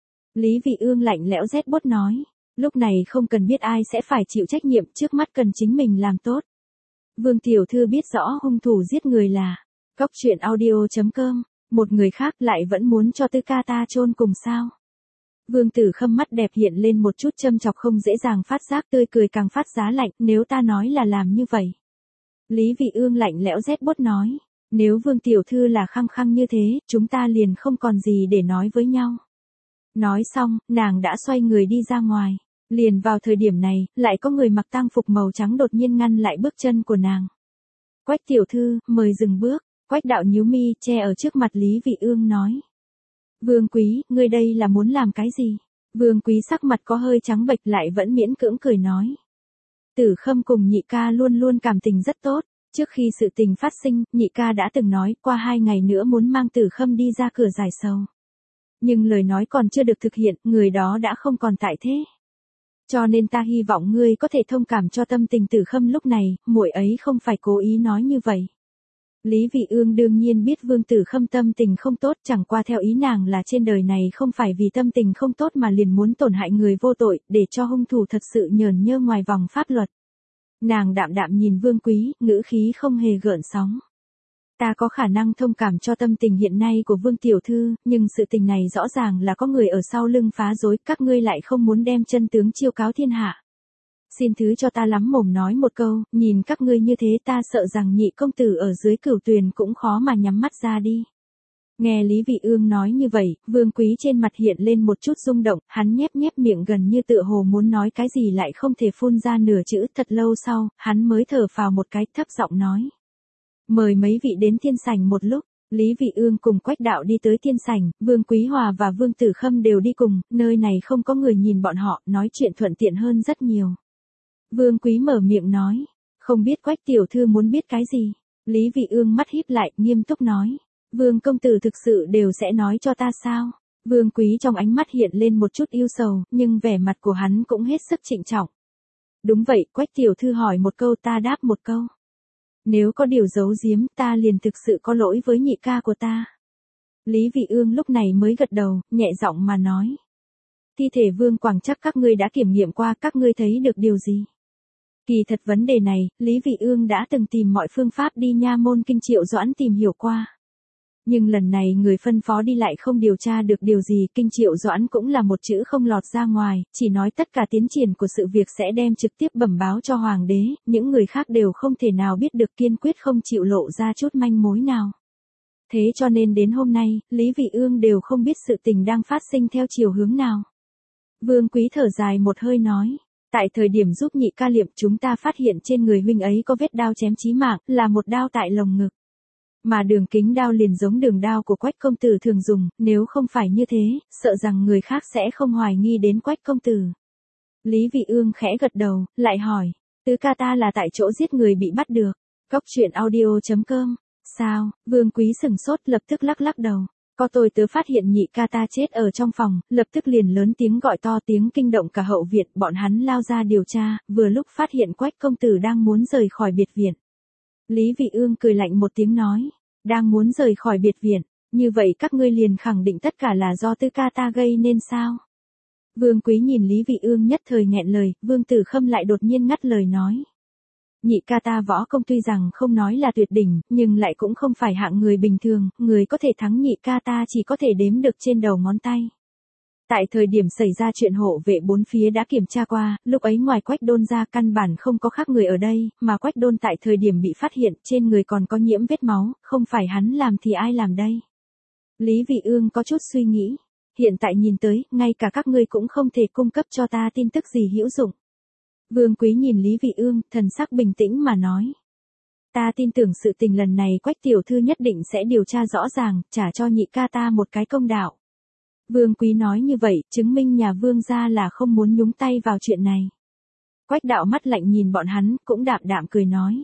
Lý Vị Ương lạnh lẽo rét bút nói, lúc này không cần biết ai sẽ phải chịu trách nhiệm, trước mắt cần chính mình làm tốt. Vương tiểu thư biết rõ hung thủ giết người là Cóc truyện audio chấm com, một người khác lại vẫn muốn cho Tư ca ta chôn cùng sao? Vương Tử Khâm mắt đẹp hiện lên một chút châm chọc không dễ dàng phát giác, tươi cười càng phát giá lạnh, nếu ta nói là làm như vậy. Lý Vị Ương lạnh lẽo rét bút nói, nếu Vương tiểu thư là khăng khăng như thế, chúng ta liền không còn gì để nói với nhau. Nói xong, nàng đã xoay người đi ra ngoài. Liền vào thời điểm này, lại có người mặc tang phục màu trắng đột nhiên ngăn lại bước chân của nàng. Quách tiểu thư, mời dừng bước. Quách đạo nhíu mi, che ở trước mặt Lý Vị Ương nói. Vương quý, ngươi đây là muốn làm cái gì? Vương quý sắc mặt có hơi trắng bệch lại vẫn miễn cưỡng cười nói. Tử Khâm cùng nhị ca luôn luôn cảm tình rất tốt. Trước khi sự tình phát sinh, nhị ca đã từng nói qua hai ngày nữa muốn mang Tử Khâm đi ra cửa giải sầu. Nhưng lời nói còn chưa được thực hiện, người đó đã không còn tại thế. Cho nên ta hy vọng ngươi có thể thông cảm cho tâm tình Tử Khâm lúc này, muội ấy không phải cố ý nói như vậy. Lý Vị Ương đương nhiên biết Vương Tử Khâm tâm tình không tốt, chẳng qua theo ý nàng là trên đời này không phải vì tâm tình không tốt mà liền muốn tổn hại người vô tội, để cho hung thủ thật sự nhờn nhơ ngoài vòng pháp luật. Nàng đạm đạm nhìn Vương Quý, ngữ khí không hề gợn sóng. Ta có khả năng thông cảm cho tâm tình hiện nay của Vương tiểu thư, nhưng sự tình này rõ ràng là có người ở sau lưng phá rối, các ngươi lại không muốn đem chân tướng chiêu cáo thiên hạ. Xin thứ cho ta lắm mồm nói một câu, nhìn các ngươi như thế ta sợ rằng nhị công tử ở dưới cửu tuyền cũng khó mà nhắm mắt ra đi. Nghe Lý Vị Ương nói như vậy, Vương Quý trên mặt hiện lên một chút rung động, hắn nhép nhép miệng gần như tựa hồ muốn nói cái gì lại không thể phun ra nửa chữ, thật lâu sau, hắn mới thở phào một cái, thấp giọng nói. Mời mấy vị đến thiên sảnh một lúc. Lý Vị Ương cùng Quách đạo đi tới thiên sảnh, Vương Quý Hòa và Vương Tử Khâm đều đi cùng, nơi này không có người nhìn bọn họ, nói chuyện thuận tiện hơn rất nhiều. Vương Quý mở miệng nói, không biết Quách tiểu thư muốn biết cái gì. Lý Vị Ương mắt híp lại, nghiêm túc nói, Vương công tử thực sự đều sẽ nói cho ta sao? Vương Quý trong ánh mắt hiện lên một chút yêu sầu, nhưng vẻ mặt của hắn cũng hết sức trịnh trọng. Đúng vậy, Quách tiểu thư hỏi một câu ta đáp một câu. Nếu có điều giấu giếm, ta liền thực sự có lỗi với nhị ca của ta. Lý Vị Ương lúc này mới gật đầu, nhẹ giọng mà nói. Thi thể Vương Quảng chắc các ngươi đã kiểm nghiệm qua, các ngươi thấy được điều gì? Kỳ thật vấn đề này, Lý Vị Ương đã từng tìm mọi phương pháp đi nha môn kinh Triệu Doãn tìm hiểu qua. Nhưng lần này người phân phó đi lại không điều tra được điều gì, kinh Triệu Doãn cũng là một chữ không lọt ra ngoài, chỉ nói tất cả tiến triển của sự việc sẽ đem trực tiếp bẩm báo cho hoàng đế, những người khác đều không thể nào biết được, kiên quyết không chịu lộ ra chút manh mối nào. Thế cho nên đến hôm nay, Lý Vị Ương đều không biết sự tình đang phát sinh theo chiều hướng nào. Vương Quý thở dài một hơi nói. Tại thời điểm giúp nhị ca liệm chúng ta phát hiện trên người huynh ấy có vết đao chém chí mạng, là một đao tại lồng ngực. Mà đường kính đao liền giống đường đao của Quách công tử thường dùng, nếu không phải như thế, sợ rằng người khác sẽ không hoài nghi đến Quách công tử. Lý Vị Ương khẽ gật đầu, lại hỏi, tứ ca ta là tại chỗ giết người bị bắt được. Cóc truyện audio chấm com. Sao? Vương Quý sừng sốt lập tức lắc lắc đầu. Có tôi tớ phát hiện nhị ca ta chết ở trong phòng, lập tức liền lớn tiếng gọi to, tiếng kinh động cả hậu viện, bọn hắn lao ra điều tra, vừa lúc phát hiện Quách công tử đang muốn rời khỏi biệt viện. Lý Vị Ương cười lạnh một tiếng nói, đang muốn rời khỏi biệt viện, như vậy các ngươi liền khẳng định tất cả là do tứ ca ta gây nên sao? Vương Quý nhìn Lý Vị Ương nhất thời nghẹn lời, Vương Tử Khâm lại đột nhiên ngắt lời nói. Nhị ca ta võ công tuy rằng không nói là tuyệt đỉnh, nhưng lại cũng không phải hạng người bình thường, người có thể thắng nhị ca ta chỉ có thể đếm được trên đầu ngón tay. Tại thời điểm xảy ra chuyện hộ vệ bốn phía đã kiểm tra qua, lúc ấy ngoài Quách Đôn ra căn bản không có khác người ở đây, mà Quách Đôn tại thời điểm bị phát hiện trên người còn có nhiễm vết máu, không phải hắn làm thì ai làm đây? Lý Vị Ương có chút suy nghĩ, hiện tại nhìn tới, ngay cả các ngươi cũng không thể cung cấp cho ta tin tức gì hữu dụng. Vương Quý nhìn Lý Vị Ương, thần sắc bình tĩnh mà nói. Ta tin tưởng sự tình lần này Quách tiểu thư nhất định sẽ điều tra rõ ràng, trả cho nhị ca ta một cái công đạo. Vương Quý nói như vậy, chứng minh nhà Vương gia là không muốn nhúng tay vào chuyện này. Quách đạo mắt lạnh nhìn bọn hắn, cũng đạm đạm cười nói.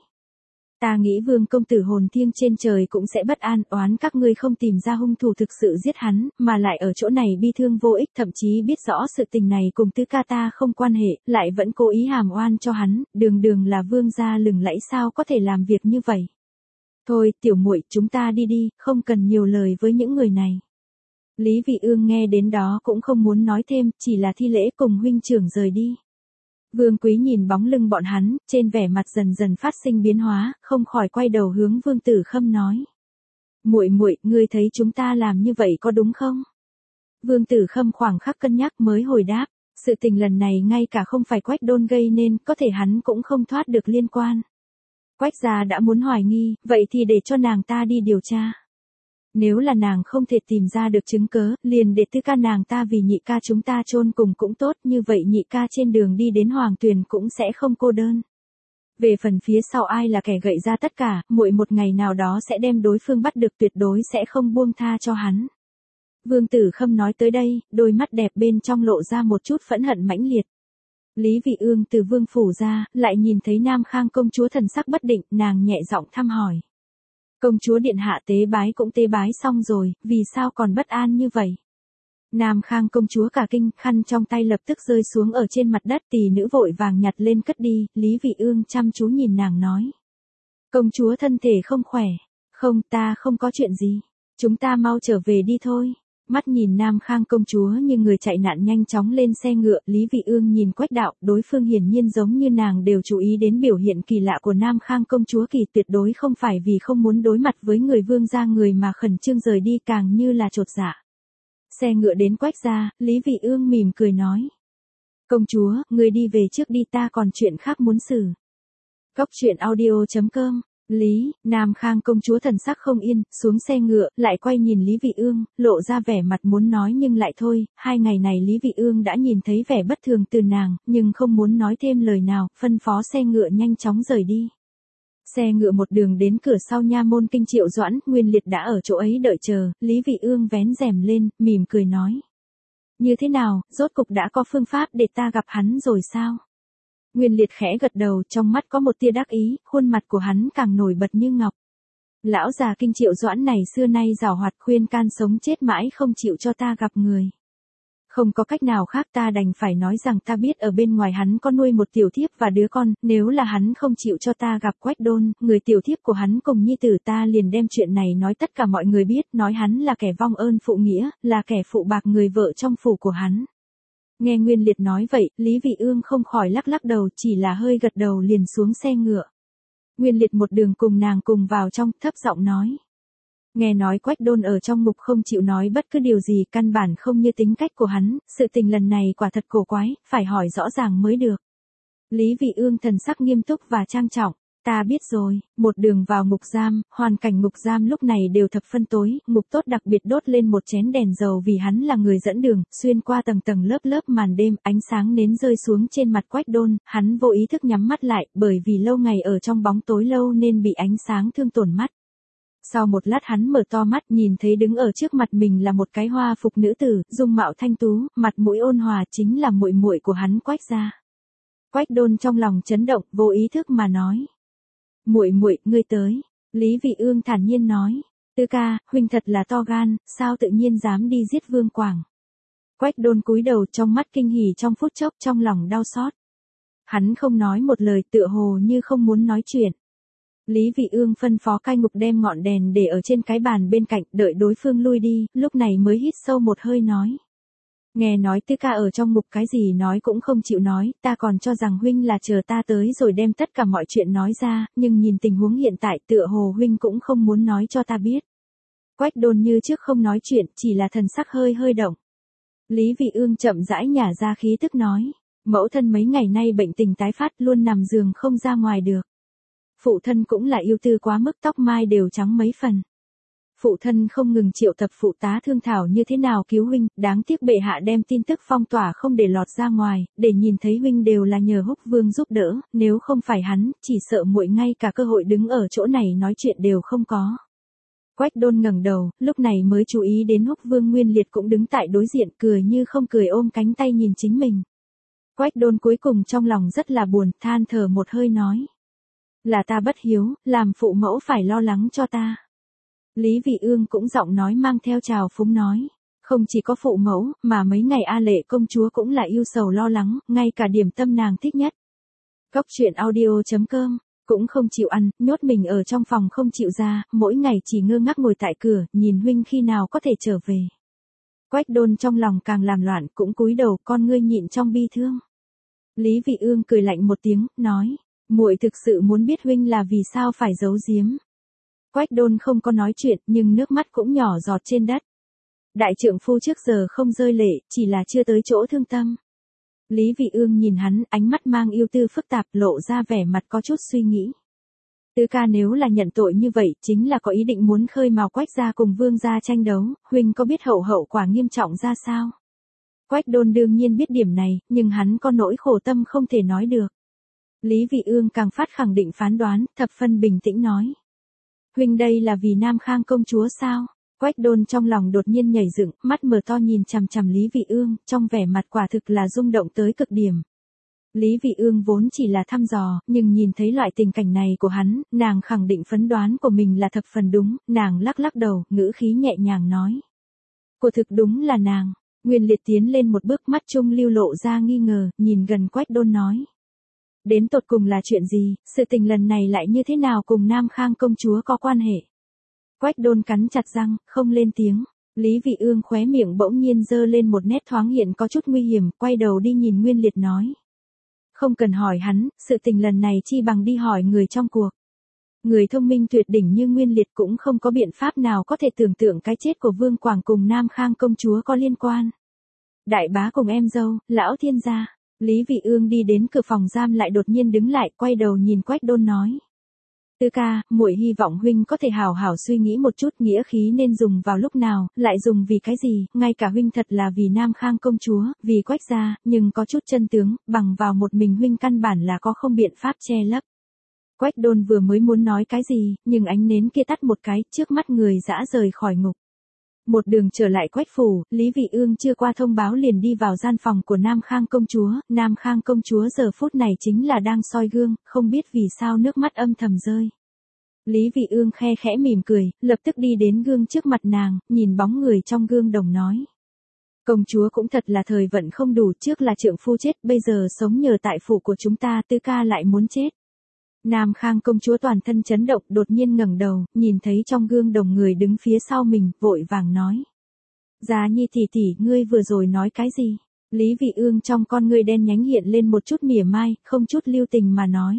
Ta nghĩ Vương công tử hồn thiêng trên trời cũng sẽ bất an, oán các ngươi không tìm ra hung thủ thực sự giết hắn, mà lại ở chỗ này bi thương vô ích, thậm chí biết rõ sự tình này cùng tứ ca ta không quan hệ, lại vẫn cố ý hàm oan cho hắn, đường đường là Vương gia lừng lẫy sao có thể làm việc như vậy. Thôi, tiểu muội, chúng ta đi đi, không cần nhiều lời với những người này. Lý Vị Ương nghe đến đó cũng không muốn nói thêm, chỉ là thi lễ cùng huynh trưởng rời đi. Vương Quý nhìn bóng lưng bọn hắn, trên vẻ mặt dần dần phát sinh biến hóa, không khỏi quay đầu hướng Vương Tử Khâm nói. Muội muội, ngươi thấy chúng ta làm như vậy có đúng không? Vương Tử Khâm khoảng khắc cân nhắc mới hồi đáp, sự tình lần này ngay cả không phải Quách Đôn gây nên, có thể hắn cũng không thoát được liên quan. Quách gia đã muốn hoài nghi, vậy thì để cho nàng ta đi điều tra. Nếu là nàng không thể tìm ra được chứng cớ, liền để tứ ca nàng ta vì nhị ca chúng ta chôn cùng cũng tốt, như vậy nhị ca trên đường đi đến Hoàng Tuyền cũng sẽ không cô đơn. Về phần phía sau ai là kẻ gậy ra tất cả, muội một ngày nào đó sẽ đem đối phương bắt được, tuyệt đối sẽ không buông tha cho hắn. Vương Tử Khâm nói tới đây, đôi mắt đẹp bên trong lộ ra một chút phẫn hận mãnh liệt. Lý Vị Ương từ vương phủ ra, lại nhìn thấy Nam Khang công chúa thần sắc bất định, nàng nhẹ giọng thăm hỏi. Công chúa điện hạ tế bái cũng tế bái xong rồi, vì sao còn bất an như vậy? Nam Khang công chúa cả kinh, khăn trong tay lập tức rơi xuống ở trên mặt đất, tỷ nữ vội vàng nhặt lên cất đi, Lý Vị Ương chăm chú nhìn nàng nói. Công chúa thân thể không khỏe, không ta không có chuyện gì, chúng ta mau trở về đi thôi. Mắt nhìn Nam Khang công chúa như người chạy nạn nhanh chóng lên xe ngựa, Lý Vị Ương nhìn Quách đạo, đối phương hiển nhiên giống như nàng đều chú ý đến biểu hiện kỳ lạ của Nam Khang công chúa, kỳ tuyệt đối không phải vì không muốn đối mặt với người Vương gia người mà khẩn trương rời đi, càng như là chột dạ. Xe ngựa đến Quách gia, Lý Vị Ương mỉm cười nói. Công chúa, người đi về trước đi, ta còn chuyện khác muốn xử. Cốc truyện audio chấm com Lý, Nam Khang công chúa thần sắc không yên, xuống xe ngựa, lại quay nhìn Lý Vị Ương, lộ ra vẻ mặt muốn nói nhưng lại thôi, hai ngày này Lý Vị Ương đã nhìn thấy vẻ bất thường từ nàng, nhưng không muốn nói thêm lời nào, phân phó xe ngựa nhanh chóng rời đi. Xe ngựa một đường đến cửa sau nha môn kinh Triệu Doãn, Nguyên Liệt đã ở chỗ ấy đợi chờ, Lý Vị Ương vén rèm lên, mỉm cười nói. Như thế nào, rốt cục đã có phương pháp để ta gặp hắn rồi sao? Nguyên Liệt khẽ gật đầu, trong mắt có một tia đắc ý, khuôn mặt của hắn càng nổi bật như ngọc. Lão già kinh Triệu Doãn này xưa nay giàu hoạt, khuyên can sống chết mãi không chịu cho ta gặp người. Không có cách nào khác, ta đành phải nói rằng ta biết ở bên ngoài hắn có nuôi một tiểu thiếp và đứa con, nếu là hắn không chịu cho ta gặp Quách Đôn, người tiểu thiếp của hắn cùng nhi tử, ta liền đem chuyện này nói tất cả mọi người biết, nói hắn là kẻ vong ơn phụ nghĩa, là kẻ phụ bạc người vợ trong phủ của hắn. Nghe Nguyên Liệt nói vậy, Lý Vị Ương không khỏi lắc lắc đầu, chỉ là hơi gật đầu liền xuống xe ngựa. Nguyên Liệt một đường cùng nàng cùng vào trong, thấp giọng nói. Nghe nói Quách Đôn ở trong ngục không chịu nói bất cứ điều gì, căn bản không như tính cách của hắn, sự tình lần này quả thật cổ quái, phải hỏi rõ ràng mới được. Lý Vị Ương thần sắc nghiêm túc và trang trọng. Ta biết rồi, một đường vào ngục giam, hoàn cảnh ngục giam lúc này đều thập phân tối, ngục tốt đặc biệt đốt lên một chén đèn dầu vì hắn là người dẫn đường, xuyên qua tầng tầng lớp lớp màn đêm, ánh sáng nến rơi xuống trên mặt Quách Đôn, hắn vô ý thức nhắm mắt lại, bởi vì lâu ngày ở trong bóng tối lâu nên bị ánh sáng thương tổn mắt. Sau một lát hắn mở to mắt, nhìn thấy đứng ở trước mặt mình là một cái hoa phục nữ tử, dung mạo thanh tú, mặt mũi ôn hòa, chính là muội muội của hắn Quách gia. Quách Đôn trong lòng chấn động, vô ý thức mà nói. Muội muội, ngươi tới. Lý Vị Ương thản nhiên nói. Tư ca, huynh thật là to gan, sao tự nhiên dám đi giết Vương Quảng. Quách Đôn cúi đầu, trong mắt kinh hỉ, trong phút chốc trong lòng đau xót. Hắn không nói một lời, tựa hồ như không muốn nói chuyện. Lý Vị Ương phân phó cai ngục đem ngọn đèn để ở trên cái bàn bên cạnh, đợi đối phương lui đi, lúc này mới hít sâu một hơi nói. Nghe nói Tư ca ở trong ngục cái gì nói cũng không chịu nói, ta còn cho rằng huynh là chờ ta tới rồi đem tất cả mọi chuyện nói ra, nhưng nhìn tình huống hiện tại tựa hồ huynh cũng không muốn nói cho ta biết. Quách Đôn như trước không nói chuyện, chỉ là thần sắc hơi hơi động. Lý Vị Ương chậm rãi nhả ra khí tức nói, mẫu thân mấy ngày nay bệnh tình tái phát luôn nằm giường không ra ngoài được. Phụ thân cũng là yêu tư quá mức, tóc mai đều trắng mấy phần. Phụ thân không ngừng triệu tập phụ tá thương thảo như thế nào cứu huynh, đáng tiếc bệ hạ đem tin tức phong tỏa không để lọt ra ngoài, để nhìn thấy huynh đều là nhờ Húc Vương giúp đỡ, nếu không phải hắn, chỉ sợ muội ngay cả cơ hội đứng ở chỗ này nói chuyện đều không có. Quách Đôn ngẩng đầu, lúc này mới chú ý đến Húc Vương Nguyên Liệt cũng đứng tại đối diện, cười như không cười ôm cánh tay nhìn chính mình. Quách Đôn cuối cùng trong lòng rất là buồn, than thở một hơi nói. Là ta bất hiếu, làm phụ mẫu phải lo lắng cho ta. Lý Vị Ương cũng giọng nói mang theo trào phúng nói. Không chỉ có phụ mẫu, mà mấy ngày A Lệ công chúa cũng là yêu sầu lo lắng, ngay cả điểm tâm nàng thích nhất. Cốc truyện audio chấm com, cũng không chịu ăn, nhốt mình ở trong phòng không chịu ra, mỗi ngày chỉ ngơ ngác ngồi tại cửa, nhìn huynh khi nào có thể trở về. Quách Đôn trong lòng càng làm loạn, cũng cúi đầu, con ngươi nhịn trong bi thương. Lý Vị Ương cười lạnh một tiếng, nói, muội thực sự muốn biết huynh là vì sao phải giấu giếm. Quách Đôn không có nói chuyện, nhưng nước mắt cũng nhỏ giọt trên đất. Đại trượng phu trước giờ không rơi lệ, chỉ là chưa tới chỗ thương tâm. Lý Vị Ương nhìn hắn, ánh mắt mang yêu tư phức tạp, lộ ra vẻ mặt có chút suy nghĩ. Tư ca nếu là nhận tội như vậy, chính là có ý định muốn khơi mào Quách gia cùng Vương gia tranh đấu, huynh có biết hậu hậu quả nghiêm trọng ra sao? Quách Đôn đương nhiên biết điểm này, nhưng hắn có nỗi khổ tâm không thể nói được. Lý Vị Ương càng phát khẳng định phán đoán, thập phân bình tĩnh nói. Huynh đây là vì Nam Khang công chúa sao? Quách Đôn trong lòng đột nhiên nhảy dựng, mắt mở to nhìn chằm chằm Lý Vị Ương, trong vẻ mặt quả thực là rung động tới cực điểm. Lý Vị Ương vốn chỉ là thăm dò, nhưng nhìn thấy loại tình cảnh này của hắn, nàng khẳng định phán đoán của mình là thập phần đúng, nàng lắc lắc đầu, ngữ khí nhẹ nhàng nói. Cô thực đúng là nàng. Nguyên Liệt tiến lên một bước, mắt trung lưu lộ ra nghi ngờ, nhìn gần Quách Đôn nói. Đến tột cùng là chuyện gì, sự tình lần này lại như thế nào cùng Nam Khang công chúa có quan hệ? Quách Đôn cắn chặt răng, không lên tiếng. Lý Vị Ương khóe miệng bỗng nhiên dơ lên một nét thoáng hiện có chút nguy hiểm, quay đầu đi nhìn Nguyên Liệt nói. Không cần hỏi hắn, sự tình lần này chi bằng đi hỏi người trong cuộc. Người thông minh tuyệt đỉnh như Nguyên Liệt cũng không có biện pháp nào có thể tưởng tượng cái chết của Vương Quảng cùng Nam Khang công chúa có liên quan. Đại bá cùng em dâu, lão thiên gia. Lý Vị Ương đi đến cửa phòng giam lại đột nhiên đứng lại, quay đầu nhìn Quách Đôn nói. Tư ca, muội hy vọng huynh có thể hào hảo suy nghĩ một chút nghĩa khí nên dùng vào lúc nào, lại dùng vì cái gì, ngay cả huynh thật là vì Nam Khang công chúa, vì Quách gia, nhưng có chút chân tướng, bằng vào một mình huynh căn bản là có không biện pháp che lấp. Quách Đôn vừa mới muốn nói cái gì, nhưng ánh nến kia tắt một cái, trước mắt người dã rời khỏi ngục. Một đường trở lại Quách phủ, Lý Vị Ương chưa qua thông báo liền đi vào gian phòng của Nam Khang công chúa, Nam Khang công chúa giờ phút này chính là đang soi gương, không biết vì sao nước mắt âm thầm rơi. Lý Vị Ương khe khẽ mỉm cười, lập tức đi đến gương trước mặt nàng, nhìn bóng người trong gương đồng nói. Công chúa cũng thật là thời vận không đủ, trước là trượng phu chết, bây giờ sống nhờ tại phủ của chúng ta, Tư ca lại muốn chết. Nam Khang công chúa toàn thân chấn động, đột nhiên ngẩng đầu, nhìn thấy trong gương đồng người đứng phía sau mình, vội vàng nói. Giá Nhi tỷ tỷ, ngươi vừa rồi nói cái gì? Lý Vị Ương trong con ngươi đen nhánh hiện lên một chút mỉa mai, không chút lưu tình mà nói.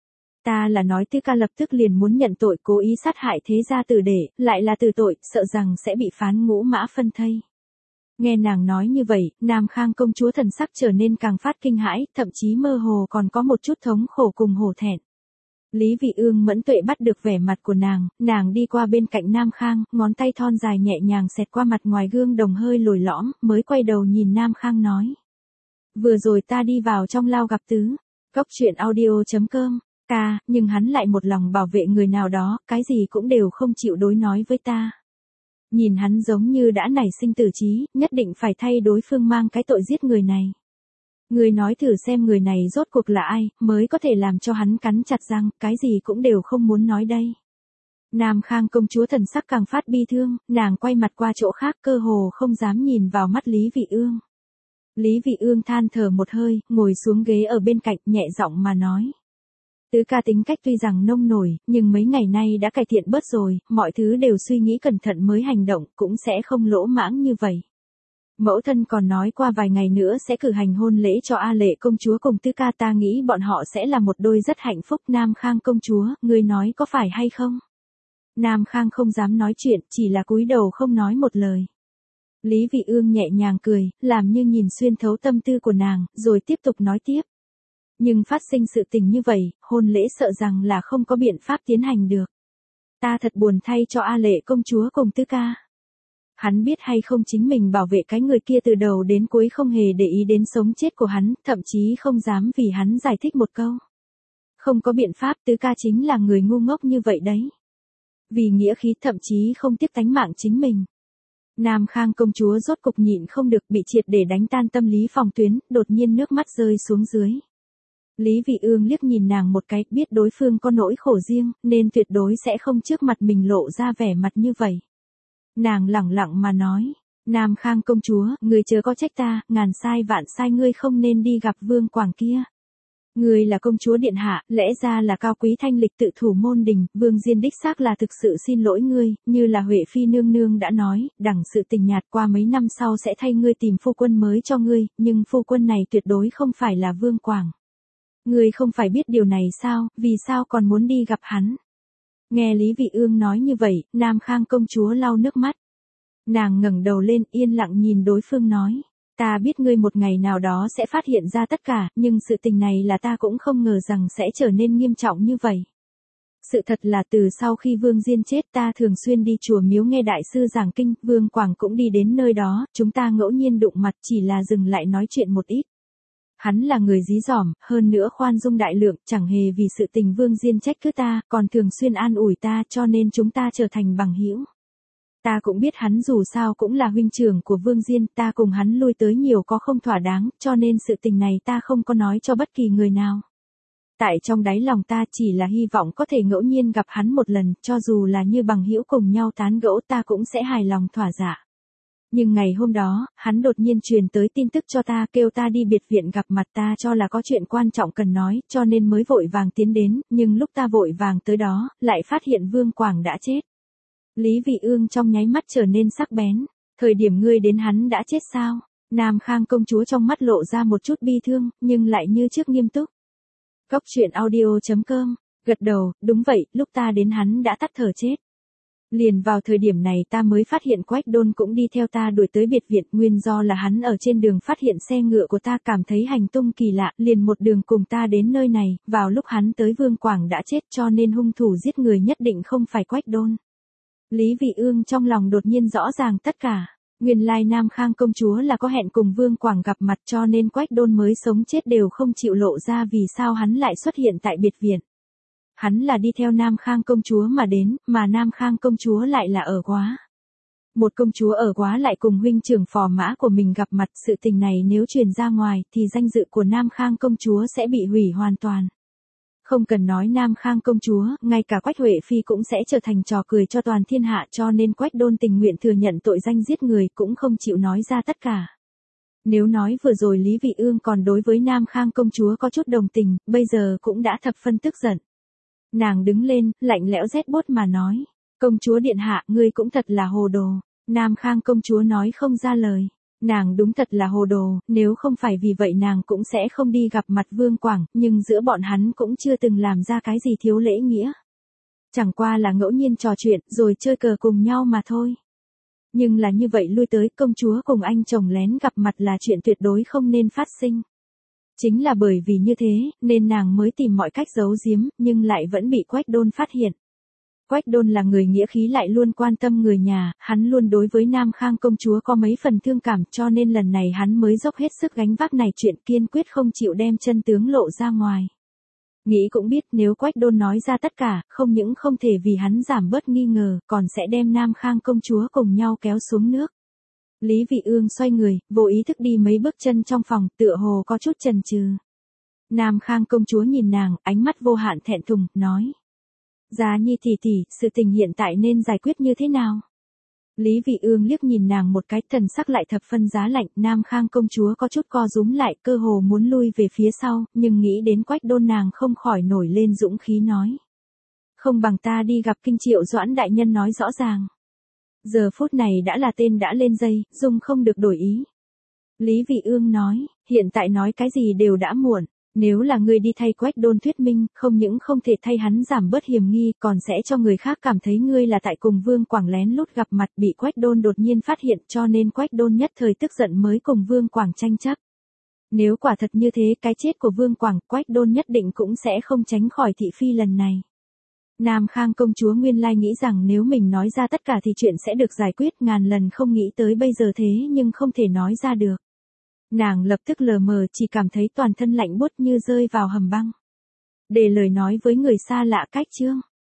Ta là nói Tư ca lập tức liền muốn nhận tội cố ý sát hại thế gia tử đệ, lại là tử tội, sợ rằng sẽ bị phán ngũ mã phân thây. Nghe nàng nói như vậy, Nam Khang công chúa thần sắc trở nên càng phát kinh hãi, thậm chí mơ hồ còn có một chút thống khổ cùng hổ thẹn. Lý Vị Ương mẫn tuệ bắt được vẻ mặt của nàng, nàng đi qua bên cạnh Nam Khang, ngón tay thon dài nhẹ nhàng xẹt qua mặt ngoài gương đồng hơi lồi lõm, mới quay đầu nhìn Nam Khang nói. Vừa rồi ta đi vào trong lao gặp tứ, cốc truyện audio chấm com, ca, nhưng hắn lại một lòng bảo vệ người nào đó, cái gì cũng đều không chịu đối nói với ta. Nhìn hắn giống như đã nảy sinh tử trí, nhất định phải thay đối phương mang cái tội giết người này. Người nói thử xem người này rốt cuộc là ai, mới có thể làm cho hắn cắn chặt răng, cái gì cũng đều không muốn nói đây. Nam Khang công chúa thần sắc càng phát bi thương, nàng quay mặt qua chỗ khác cơ hồ không dám nhìn vào mắt Lý Vị Ương. Lý Vị Ương than thở một hơi, ngồi xuống ghế ở bên cạnh, nhẹ giọng mà nói. Tứ ca tính cách tuy rằng nông nổi, nhưng mấy ngày nay đã cải thiện bớt rồi, mọi thứ đều suy nghĩ cẩn thận mới hành động, cũng sẽ không lỗ mãng như vậy. Mẫu thân còn nói qua vài ngày nữa sẽ cử hành hôn lễ cho A Lệ công chúa cùng Tư Ca, ta nghĩ bọn họ sẽ là một đôi rất hạnh phúc. Nam Khang công chúa, ngươi nói có phải hay không? Nam Khang không dám nói chuyện, chỉ là cúi đầu không nói một lời. Lý Vị Ương nhẹ nhàng cười, làm như nhìn xuyên thấu tâm tư của nàng, rồi tiếp tục nói tiếp. Nhưng phát sinh sự tình như vậy, hôn lễ sợ rằng là không có biện pháp tiến hành được. Ta thật buồn thay cho A Lệ công chúa cùng Tư Ca. Hắn biết hay không chính mình bảo vệ cái người kia từ đầu đến cuối không hề để ý đến sống chết của hắn, thậm chí không dám vì hắn giải thích một câu. Không có biện pháp, Tư Ca chính là người ngu ngốc như vậy đấy. Vì nghĩa khí thậm chí không tiếc tánh mạng chính mình. Nam Khang công chúa rốt cục nhịn không được, bị triệt để đánh tan tâm lý phòng tuyến, đột nhiên nước mắt rơi xuống dưới. Lý Vị Ương liếc nhìn nàng một cái, biết đối phương có nỗi khổ riêng, nên tuyệt đối sẽ không trước mặt mình lộ ra vẻ mặt như vậy. Nàng lẳng lặng mà nói, Nam Khang công chúa, ngươi chớ có trách ta, ngàn sai vạn sai, ngươi không nên đi gặp Vương Quảng kia. Ngươi là công chúa điện hạ, lẽ ra là cao quý thanh lịch tự thủ môn đình, Vương Diên đích xác là thực sự xin lỗi ngươi, như là Huệ Phi nương nương đã nói, đẳng sự tình nhạt, qua mấy năm sau sẽ thay ngươi tìm phu quân mới cho ngươi, nhưng phu quân này tuyệt đối không phải là Vương Quảng. Ngươi không phải biết điều này sao, vì sao còn muốn đi gặp hắn? Nghe Lý Vị Ương nói như vậy, Nam Khang công chúa lau nước mắt. Nàng ngẩng đầu lên, yên lặng nhìn đối phương nói. Ta biết ngươi một ngày nào đó sẽ phát hiện ra tất cả, nhưng sự tình này là ta cũng không ngờ rằng sẽ trở nên nghiêm trọng như vậy. Sự thật là từ sau khi Vương Diên chết, ta thường xuyên đi chùa miếu nghe đại sư giảng kinh, Vương Quảng cũng đi đến nơi đó, chúng ta ngẫu nhiên đụng mặt, chỉ là dừng lại nói chuyện một ít. Hắn là người dí dỏm, hơn nữa khoan dung đại lượng, chẳng hề vì sự tình Vương Diên trách cứ ta, còn thường xuyên an ủi ta, cho nên chúng ta trở thành bằng hữu. Ta cũng biết hắn dù sao cũng là huynh trưởng của Vương Diên, ta cùng hắn lui tới nhiều có không thỏa đáng, cho nên sự tình này ta không có nói cho bất kỳ người nào. Tại trong đáy lòng ta chỉ là hy vọng có thể ngẫu nhiên gặp hắn một lần, cho dù là như bằng hữu cùng nhau tán gẫu, ta cũng sẽ hài lòng thỏa dạ. Nhưng ngày hôm đó, hắn đột nhiên truyền tới tin tức cho ta, kêu ta đi biệt viện gặp mặt, ta cho là có chuyện quan trọng cần nói, cho nên mới vội vàng tiến đến, nhưng lúc ta vội vàng tới đó, lại phát hiện Vương Quảng đã chết. Lý Vị Ương trong nháy mắt trở nên sắc bén. Thời điểm ngươi đến hắn đã chết sao? Nam Khang công chúa trong mắt lộ ra một chút bi thương, nhưng lại như trước nghiêm túc. Cốc truyện audio chấm com, gật đầu, đúng vậy, lúc ta đến hắn đã tắt thở chết. Liền vào thời điểm này ta mới phát hiện Quách Đôn cũng đi theo ta đuổi tới biệt viện, nguyên do là hắn ở trên đường phát hiện xe ngựa của ta, cảm thấy hành tung kỳ lạ, liền một đường cùng ta đến nơi này, vào lúc hắn tới Vương Quảng đã chết, cho nên hung thủ giết người nhất định không phải Quách Đôn. Lý Vị Ương trong lòng đột nhiên rõ ràng tất cả. Nguyên lai Nam Khang công chúa là có hẹn cùng Vương Quảng gặp mặt, cho nên Quách Đôn mới sống chết đều không chịu lộ ra vì sao hắn lại xuất hiện tại biệt viện. Hắn là đi theo Nam Khang công chúa mà đến, mà Nam Khang công chúa lại là ở Quá. Một công chúa ở Quá lại cùng huynh trưởng phò mã của mình gặp mặt, sự tình này nếu truyền ra ngoài thì danh dự của Nam Khang công chúa sẽ bị hủy hoàn toàn. Không cần nói Nam Khang công chúa, ngay cả Quách Huệ Phi cũng sẽ trở thành trò cười cho toàn thiên hạ, cho nên Quách Đôn tình nguyện thừa nhận tội danh giết người, cũng không chịu nói ra tất cả. Nếu nói vừa rồi Lý Vị Ương còn đối với Nam Khang công chúa có chút đồng tình, bây giờ cũng đã thập phân tức giận. Nàng đứng lên, lạnh lẽo rét buốt mà nói, công chúa điện hạ, ngươi cũng thật là hồ đồ. Nam Khang công chúa nói không ra lời. Nàng đúng thật là hồ đồ, nếu không phải vì vậy nàng cũng sẽ không đi gặp mặt Vương Quảng, nhưng giữa bọn hắn cũng chưa từng làm ra cái gì thiếu lễ nghĩa. Chẳng qua là ngẫu nhiên trò chuyện, rồi chơi cờ cùng nhau mà thôi. Nhưng là như vậy lui tới, công chúa cùng anh chồng lén gặp mặt là chuyện tuyệt đối không nên phát sinh. Chính là bởi vì như thế, nên nàng mới tìm mọi cách giấu giếm, nhưng lại vẫn bị Quách Đôn phát hiện. Quách Đôn là người nghĩa khí lại luôn quan tâm người nhà, hắn luôn đối với Nam Khang công chúa có mấy phần thương cảm, cho nên lần này hắn mới dốc hết sức gánh vác này chuyện, kiên quyết không chịu đem chân tướng lộ ra ngoài. Nghĩ cũng biết nếu Quách Đôn nói ra tất cả, không những không thể vì hắn giảm bớt nghi ngờ, còn sẽ đem Nam Khang công chúa cùng nhau kéo xuống nước. Lý Vị Ương xoay người, vô ý thức đi mấy bước chân trong phòng, tựa hồ có chút chần chừ. Nam Khang công chúa nhìn nàng, ánh mắt vô hạn thẹn thùng, nói. Giá Nhi tỷ tỷ, sự tình hiện tại nên giải quyết như thế nào? Lý Vị Ương liếc nhìn nàng một cái, thần sắc lại thập phân giá lạnh, Nam Khang công chúa có chút co rúm lại, cơ hồ muốn lui về phía sau, nhưng nghĩ đến Quách Đôn nàng không khỏi nổi lên dũng khí nói. Không bằng ta đi gặp Kinh Triệu Doãn đại nhân nói rõ ràng. Giờ phút này đã là tên đã lên dây, Dung không được đổi ý. Lý Vị Ương nói, hiện tại nói cái gì đều đã muộn. Nếu là ngươi đi thay Quách Đôn thuyết minh, không những không thể thay hắn giảm bớt hiểm nghi, còn sẽ cho người khác cảm thấy ngươi là tại cùng Vương Quảng lén lút gặp mặt, bị Quách Đôn đột nhiên phát hiện, cho nên Quách Đôn nhất thời tức giận mới cùng Vương Quảng tranh chấp. Nếu quả thật như thế, cái chết của Vương Quảng, Quách Đôn nhất định cũng sẽ không tránh khỏi thị phi lần này. Nam Khang công chúa nguyên lai nghĩ rằng nếu mình nói ra tất cả thì chuyện sẽ được giải quyết, ngàn lần không nghĩ tới bây giờ thế nhưng không thể nói ra được. Nàng lập tức lờ mờ, chỉ cảm thấy toàn thân lạnh buốt như rơi vào hầm băng. Để lời nói với người xa lạ cách chương.